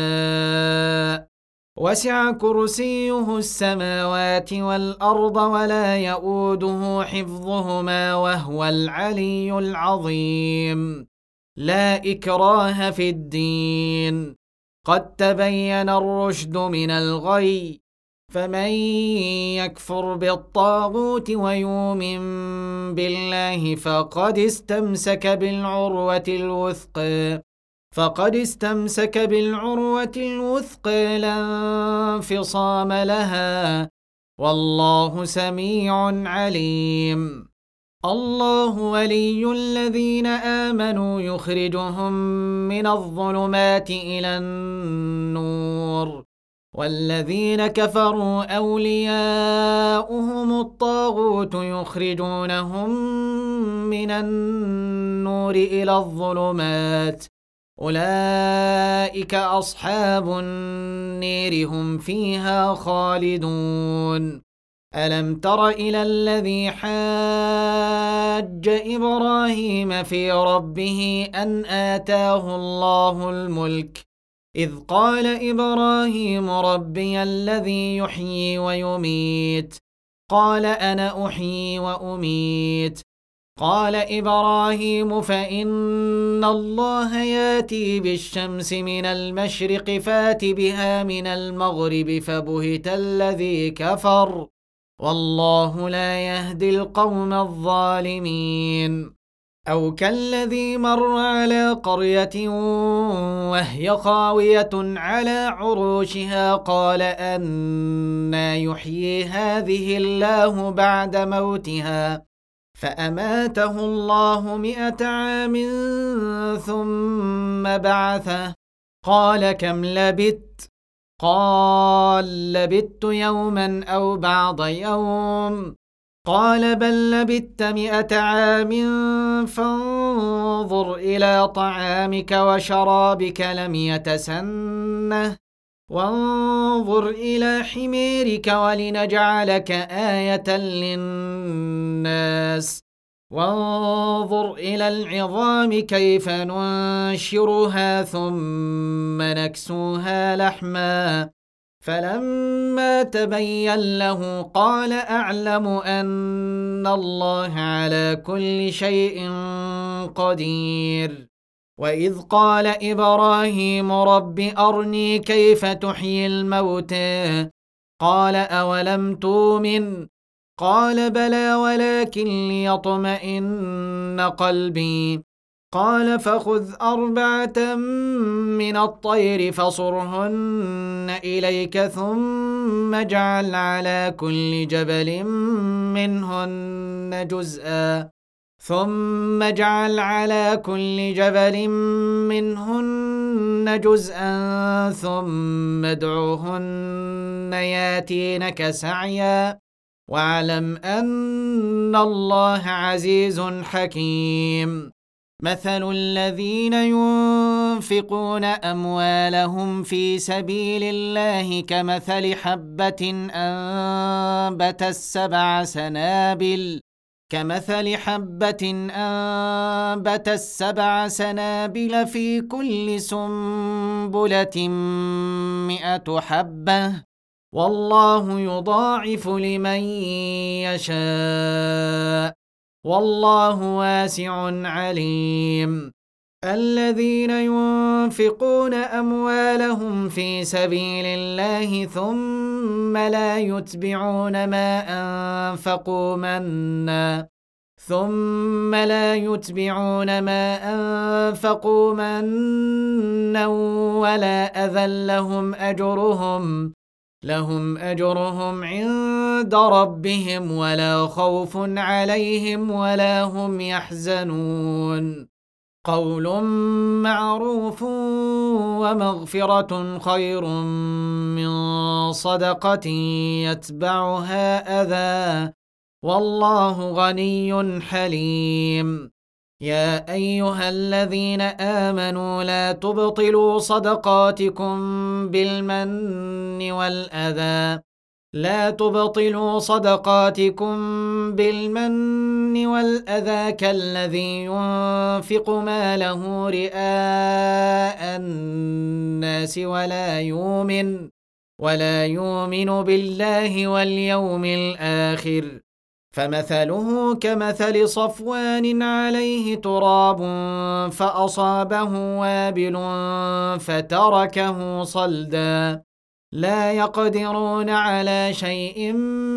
Speaker 1: شاء وسع كرسيه السماوات والأرض ولا يؤوده حفظهما وهو العلي العظيم. لا إكراه في الدين قد تبين الرشد من الغي فمن يكفر بالطاغوت ويؤمن بالله فقد استمسك بالعروة الوثقى فقد استمسك بالعروة الوثقى لا انفصام لها والله سميع عليم. الله ولي الذين آمنوا يخرجهم من الظلمات إلى النور والذين كفروا أولياؤهم الطاغوت يخرجونهم من النور إلى الظلمات أولئك أصحاب النير هم فيها خالدون. ألم تر إلى الذي حاج إبراهيم في ربه أن آتاه الله الملك إذ قال إبراهيم ربي الذي يحيي ويميت قال أنا أحيي وأميت قال إبراهيم فإن الله ياتي بالشمس من المشرق فات بها من المغرب فبهت الذي كفر والله لا يهدي القوم الظالمين. أو كالذي مر على قرية وهي خاوية على عروشها قال أنى يحيي هذه الله بعد موتها فأماته الله مئة عام ثم بعثه قال كم لبثت قال لبثت يوما أو بعض يوم قال بل لبثت مئة عام فانظر إلى طعامك وشرابك لم يتسنه وانظر إلى حميرك ولنجعلك آية للناس وانظر إلى العظام كيف ننشرها ثم نكسوها لحما فلما تبين له قال أعلم أن الله على كل شيء قدير. وإذ قال إبراهيم رب أرني كيف تحيي الموتى قال أولم تؤمن قال بلى ولكن ليطمئن قلبي قال فخذ أربعة من الطير فصرهن إليك ثم اجعل على كل جبل منهن جزءا ثم اجعل على كل جبل منهن جزءا ثم ادعهن ياتينك سعيا واعلم أن الله عزيز حكيم. مثل الذين ينفقون أموالهم في سبيل الله كمثل حبة أنبتت سبع سنابل كمثل حبة أنبتت سبع سنابل في كل سنبلة مئة حبة والله يضاعف لمن يشاء والله واسع عليم. الذين ينفقون أموالهم في سبيل الله ثم لا يتبعون ما أنفقوا منا ثم لا يتبعون ما أنفقوا منا ولا أذى لهم أجرهم لهم أجرهم عند ربهم ولا خوف عليهم ولا هم يحزنون. قول معروف ومغفرة خير من صدقة يتبعها أذى والله غني حليم. يا أيها الذين آمنوا لا تبطلوا صدقاتكم بالمن والأذى لا تبطلوا صدقاتكم بالمن والأذى كالذي ينفق ماله رئاء الناس ولا يؤمن ولا يؤمن بالله واليوم الآخر فمثله كمثل صفوان عليه تراب فأصابه وابل فتركه صلدا لا يقدرون على شيء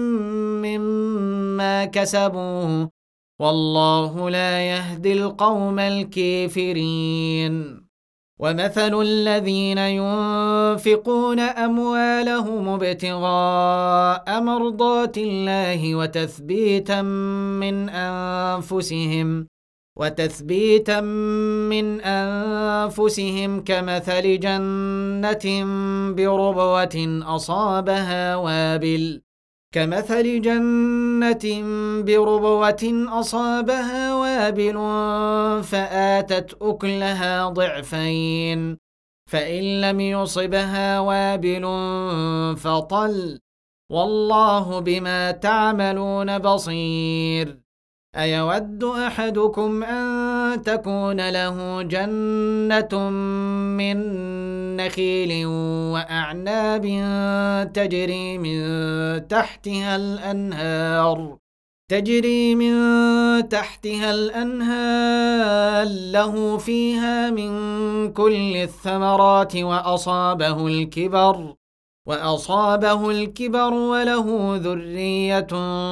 Speaker 1: مما كسبوا والله لا يهدي القوم الكافرين. ومثل الذين ينفقون أموالهم ابتغاء مرضات الله وتثبيتا من أنفسهم وتثبيتا من أنفسهم كمثل جنة بربوة أصابها وابل كمثل جنة بربوة أصابها وابل فآتت أكلها ضعفين فإن لم يصبها وابل فطل والله بما تعملون بصير. أيود أحدكم أن تكون له جنة من نخيل وأعناب تجري من تحتها الأنهار تجري من تحتها الأنهار له فيها من كل الثمرات وأصابه الكبر وأصابه الكبر وله ذرية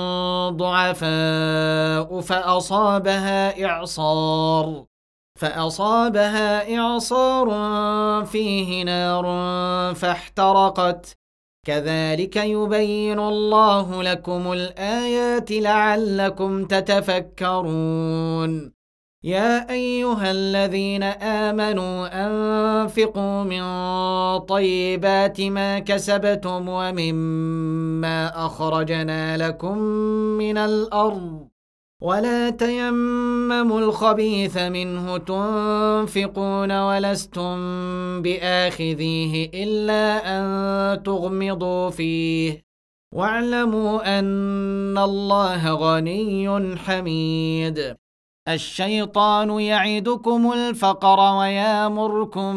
Speaker 1: ضعفاء فأصابها إعصار فأصابها إعصار فيه نار فاحترقت كذلك يبين الله لكم الآيات لعلكم تتفكرون يا أيها الذين آمنوا أنفقوا من طيبات ما كسبتم ومما أخرجنا لكم من الأرض ولا تيمموا الخبيث منه تنفقون ولستم بآخذيه إلا أن تغمضوا فيه واعلموا أن الله غني حميد الشيطان يعدكم الفقر ويامركم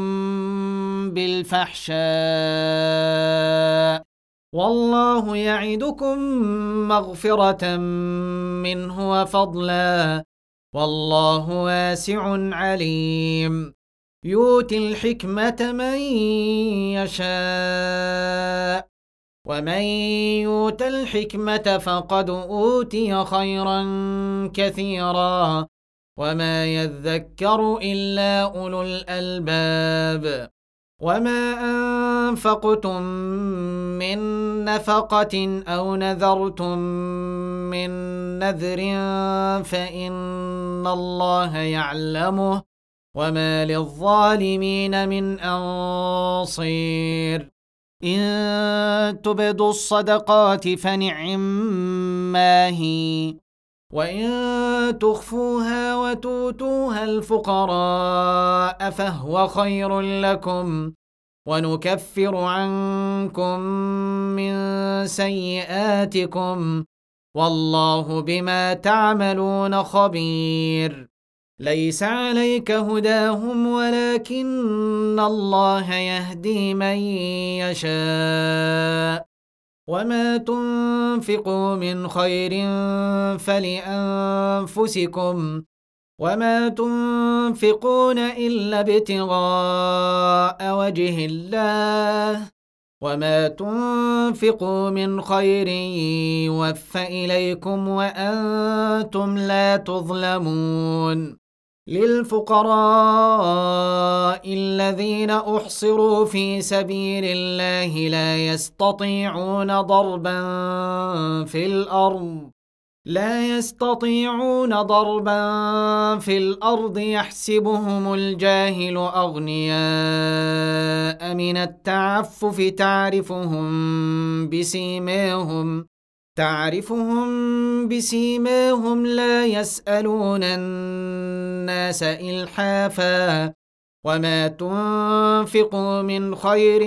Speaker 1: بالفحشاء والله يعدكم مغفرة منه وفضلا والله واسع عليم يؤتي الحكمة من يشاء ومن يؤت الحكمة فقد أوتي خيرا كثيرا وما يذكر إلا أولو الألباب وما أنفقتم من نفقة أو نذرتم من نذر فإن الله يعلمه وما للظالمين من أنصير إن تبدوا الصدقات فنعما هي وإن تخفوها وتؤتوها الفقراء فهو خير لكم ونكفر عنكم من سيئاتكم والله بما تعملون خبير ليس عليك هداهم ولكن الله يهدي من يشاء وما تنفقوا من خير فلأنفسكم وما تنفقون إلا ابتغاء وجه الله وما تنفقوا من خير يوفى إليكم وأنتم لا تظلمون للفقراء الذين أحصروا في سبيل الله لا يستطيعون ضربا في الأرض لا يستطيعون ضربا في الأرض يحسبهم الجاهل أغنياء من التعفف تعرفهم بسيماهم تعرفهم بسيماهم لا يسألون الناس إلحافا وما تنفقوا من خير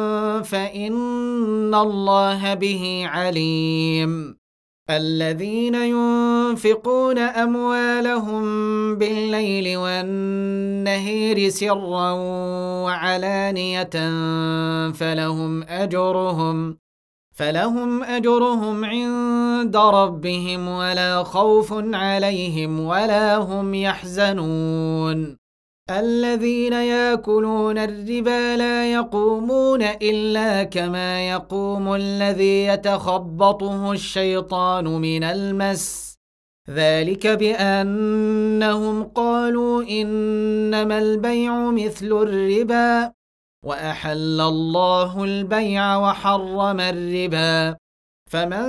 Speaker 1: فإن الله به عليم الذين ينفقون أموالهم بالليل والنهار سرا وعلانية فلهم أجرهم فلهم أجرهم عند ربهم ولا خوف عليهم ولا هم يحزنون الذين يأكلون الربا لا يقومون إلا كما يقوم الذي يتخبطه الشيطان من المس ذلك بأنهم قالوا إنما البيع مثل الربا وأحل الله البيع وحرم الربا فمن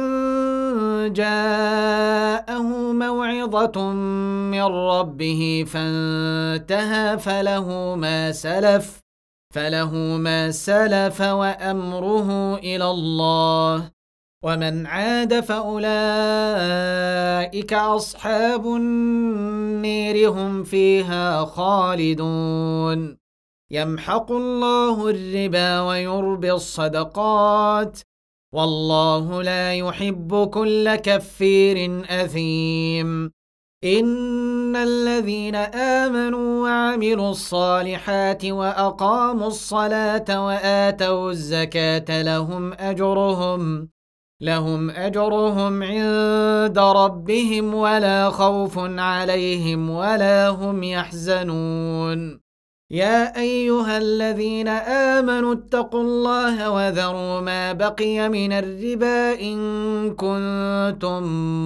Speaker 1: جاءه موعظة من ربه فانتهى فله ما سلف فله ما سلف وأمره إلى الله ومن عاد فأولئك أصحاب النير هم فيها خالدون يمحق الله الربا ويربي الصدقات والله لا يحب كل كفير أثيم إن الذين آمنوا وعملوا الصالحات وأقاموا الصلاة وآتوا الزكاة لهم أجرهم لهم أجرهم عند ربهم ولا خوف عليهم ولا هم يحزنون يا أيها الذين آمنوا اتقوا الله وذروا ما بقي من الربا إن كنتم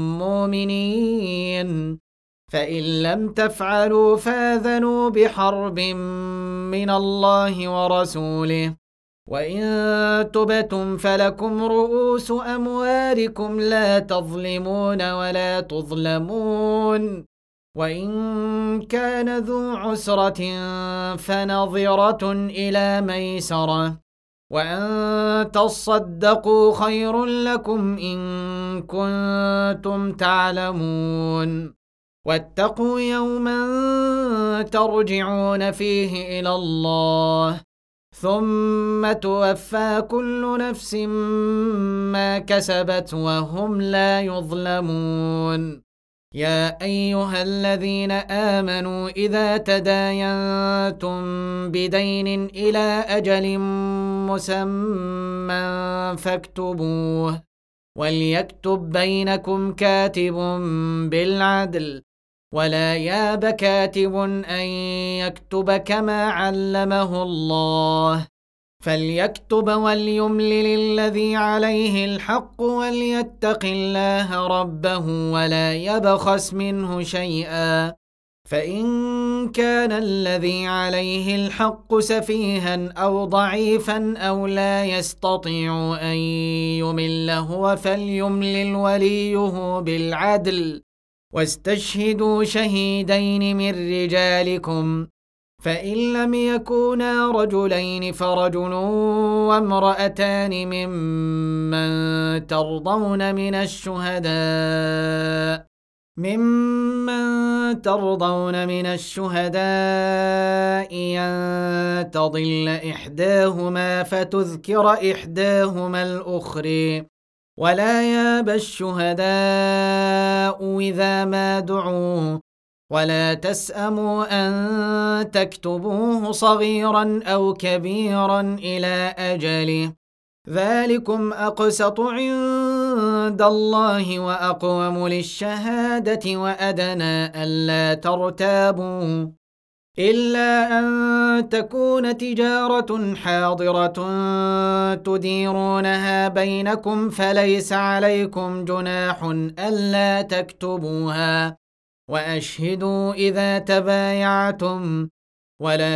Speaker 1: مؤمنين فإن لم تفعلوا فآذنوا بحرب من الله ورسوله وإن تبتم فلكم رؤوس أموالكم لا تظلمون ولا تظلمون وإن كان ذو عسرة فنظرة إلى ميسرة وأن تصدقوا خير لكم إن كنتم تعلمون واتقوا يوما ترجعون فيه إلى الله ثم توفى كل نفس ما كسبت وهم لا يظلمون يا أيها الذين آمنوا إذا تداينتم بدين إلى أجل مسمى فاكتبوه وليكتب بينكم كاتب بالعدل ولا ياب كاتب أن يكتب كما علمه الله فليكتب وليملل الذي عليه الحق وليتق الله ربه ولا يبخس منه شيئا فإن كان الذي عليه الحق سفيها أو ضعيفا أو لا يستطيع أن يمل هو فليملل وليه بالعدل واستشهدوا شهيدين من رجالكم فإن لم يكونا رجلين فرجل وامرأتان ممن ترضون من الشهداء ممن ترضون من الشهداء أن تضل إحداهما فتذكر إحداهما الأخرى ولا ياب الشهداء إذا ما دعوا ولا تسأموا أن تكتبوه صغيرا أو كبيرا إلى أجله ذلكم أقسط عند الله وأقوم للشهادة وأدنى ألا ترتابوا إلا أن تكون تجارة حاضرة تديرونها بينكم فليس عليكم جناح ألا تكتبوها وأشهدوا إذا تبايعتم ولا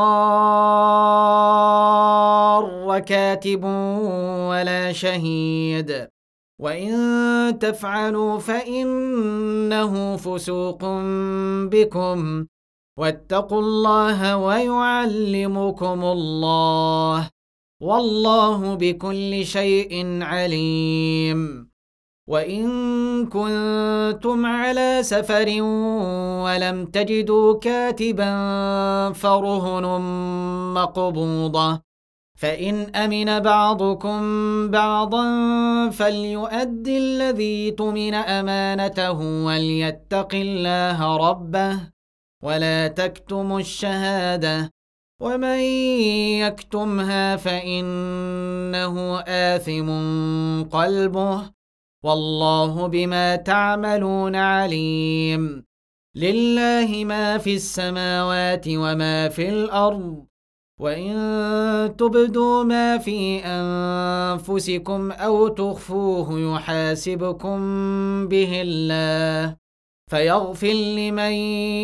Speaker 1: يضار كاتب ولا شهيد وإن تفعلوا فإنه فسوق بكم واتقوا الله ويعلمكم الله والله بكل شيء عليم وإن كنتم على سفر ولم تجدوا كاتبا فرهن مقبوضة فإن أمن بعضكم بعضا فليؤدي الذي اؤتمن أمانته وليتق الله ربه ولا تكتموا الشهادة ومن يكتمها فإنه آثم قلبه والله بما تعملون عليم لله ما في السماوات وما في الأرض وإن تبدوا ما في أنفسكم أو تخفوه يحاسبكم به الله فيغفر لمن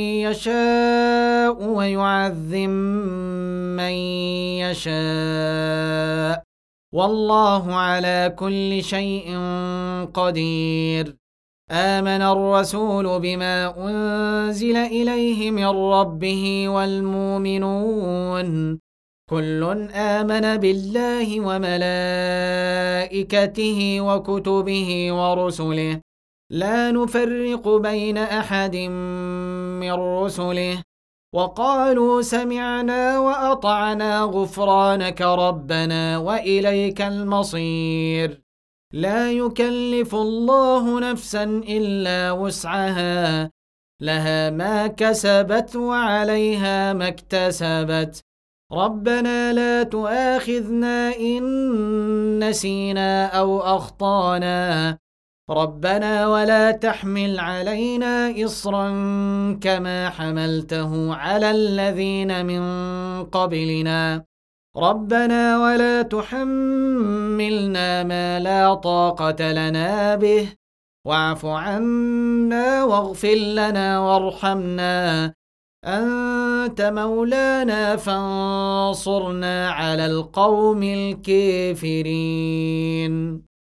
Speaker 1: يشاء ويعذب من يشاء والله على كل شيء قدير آمن الرسول بما أنزل إليه من ربه والمؤمنون كل آمن بالله وملائكته وكتبه ورسله لا نفرق بين أحد من رسله وقالوا سمعنا وأطعنا غفرانك ربنا وإليك المصير لا يكلف الله نفسا إلا وسعها لها ما كسبت وعليها ما اكتسبت ربنا لا تؤاخذنا إن نسينا أو أخطأنا ربنا ولا تحمل علينا إصرا كما حملته على الذين من قبلنا ربنا ولا تحملنا ما لا طاقة لنا به واعف عنا واغفر لنا وارحمنا أنت مولانا فانصرنا على القوم الكافرين.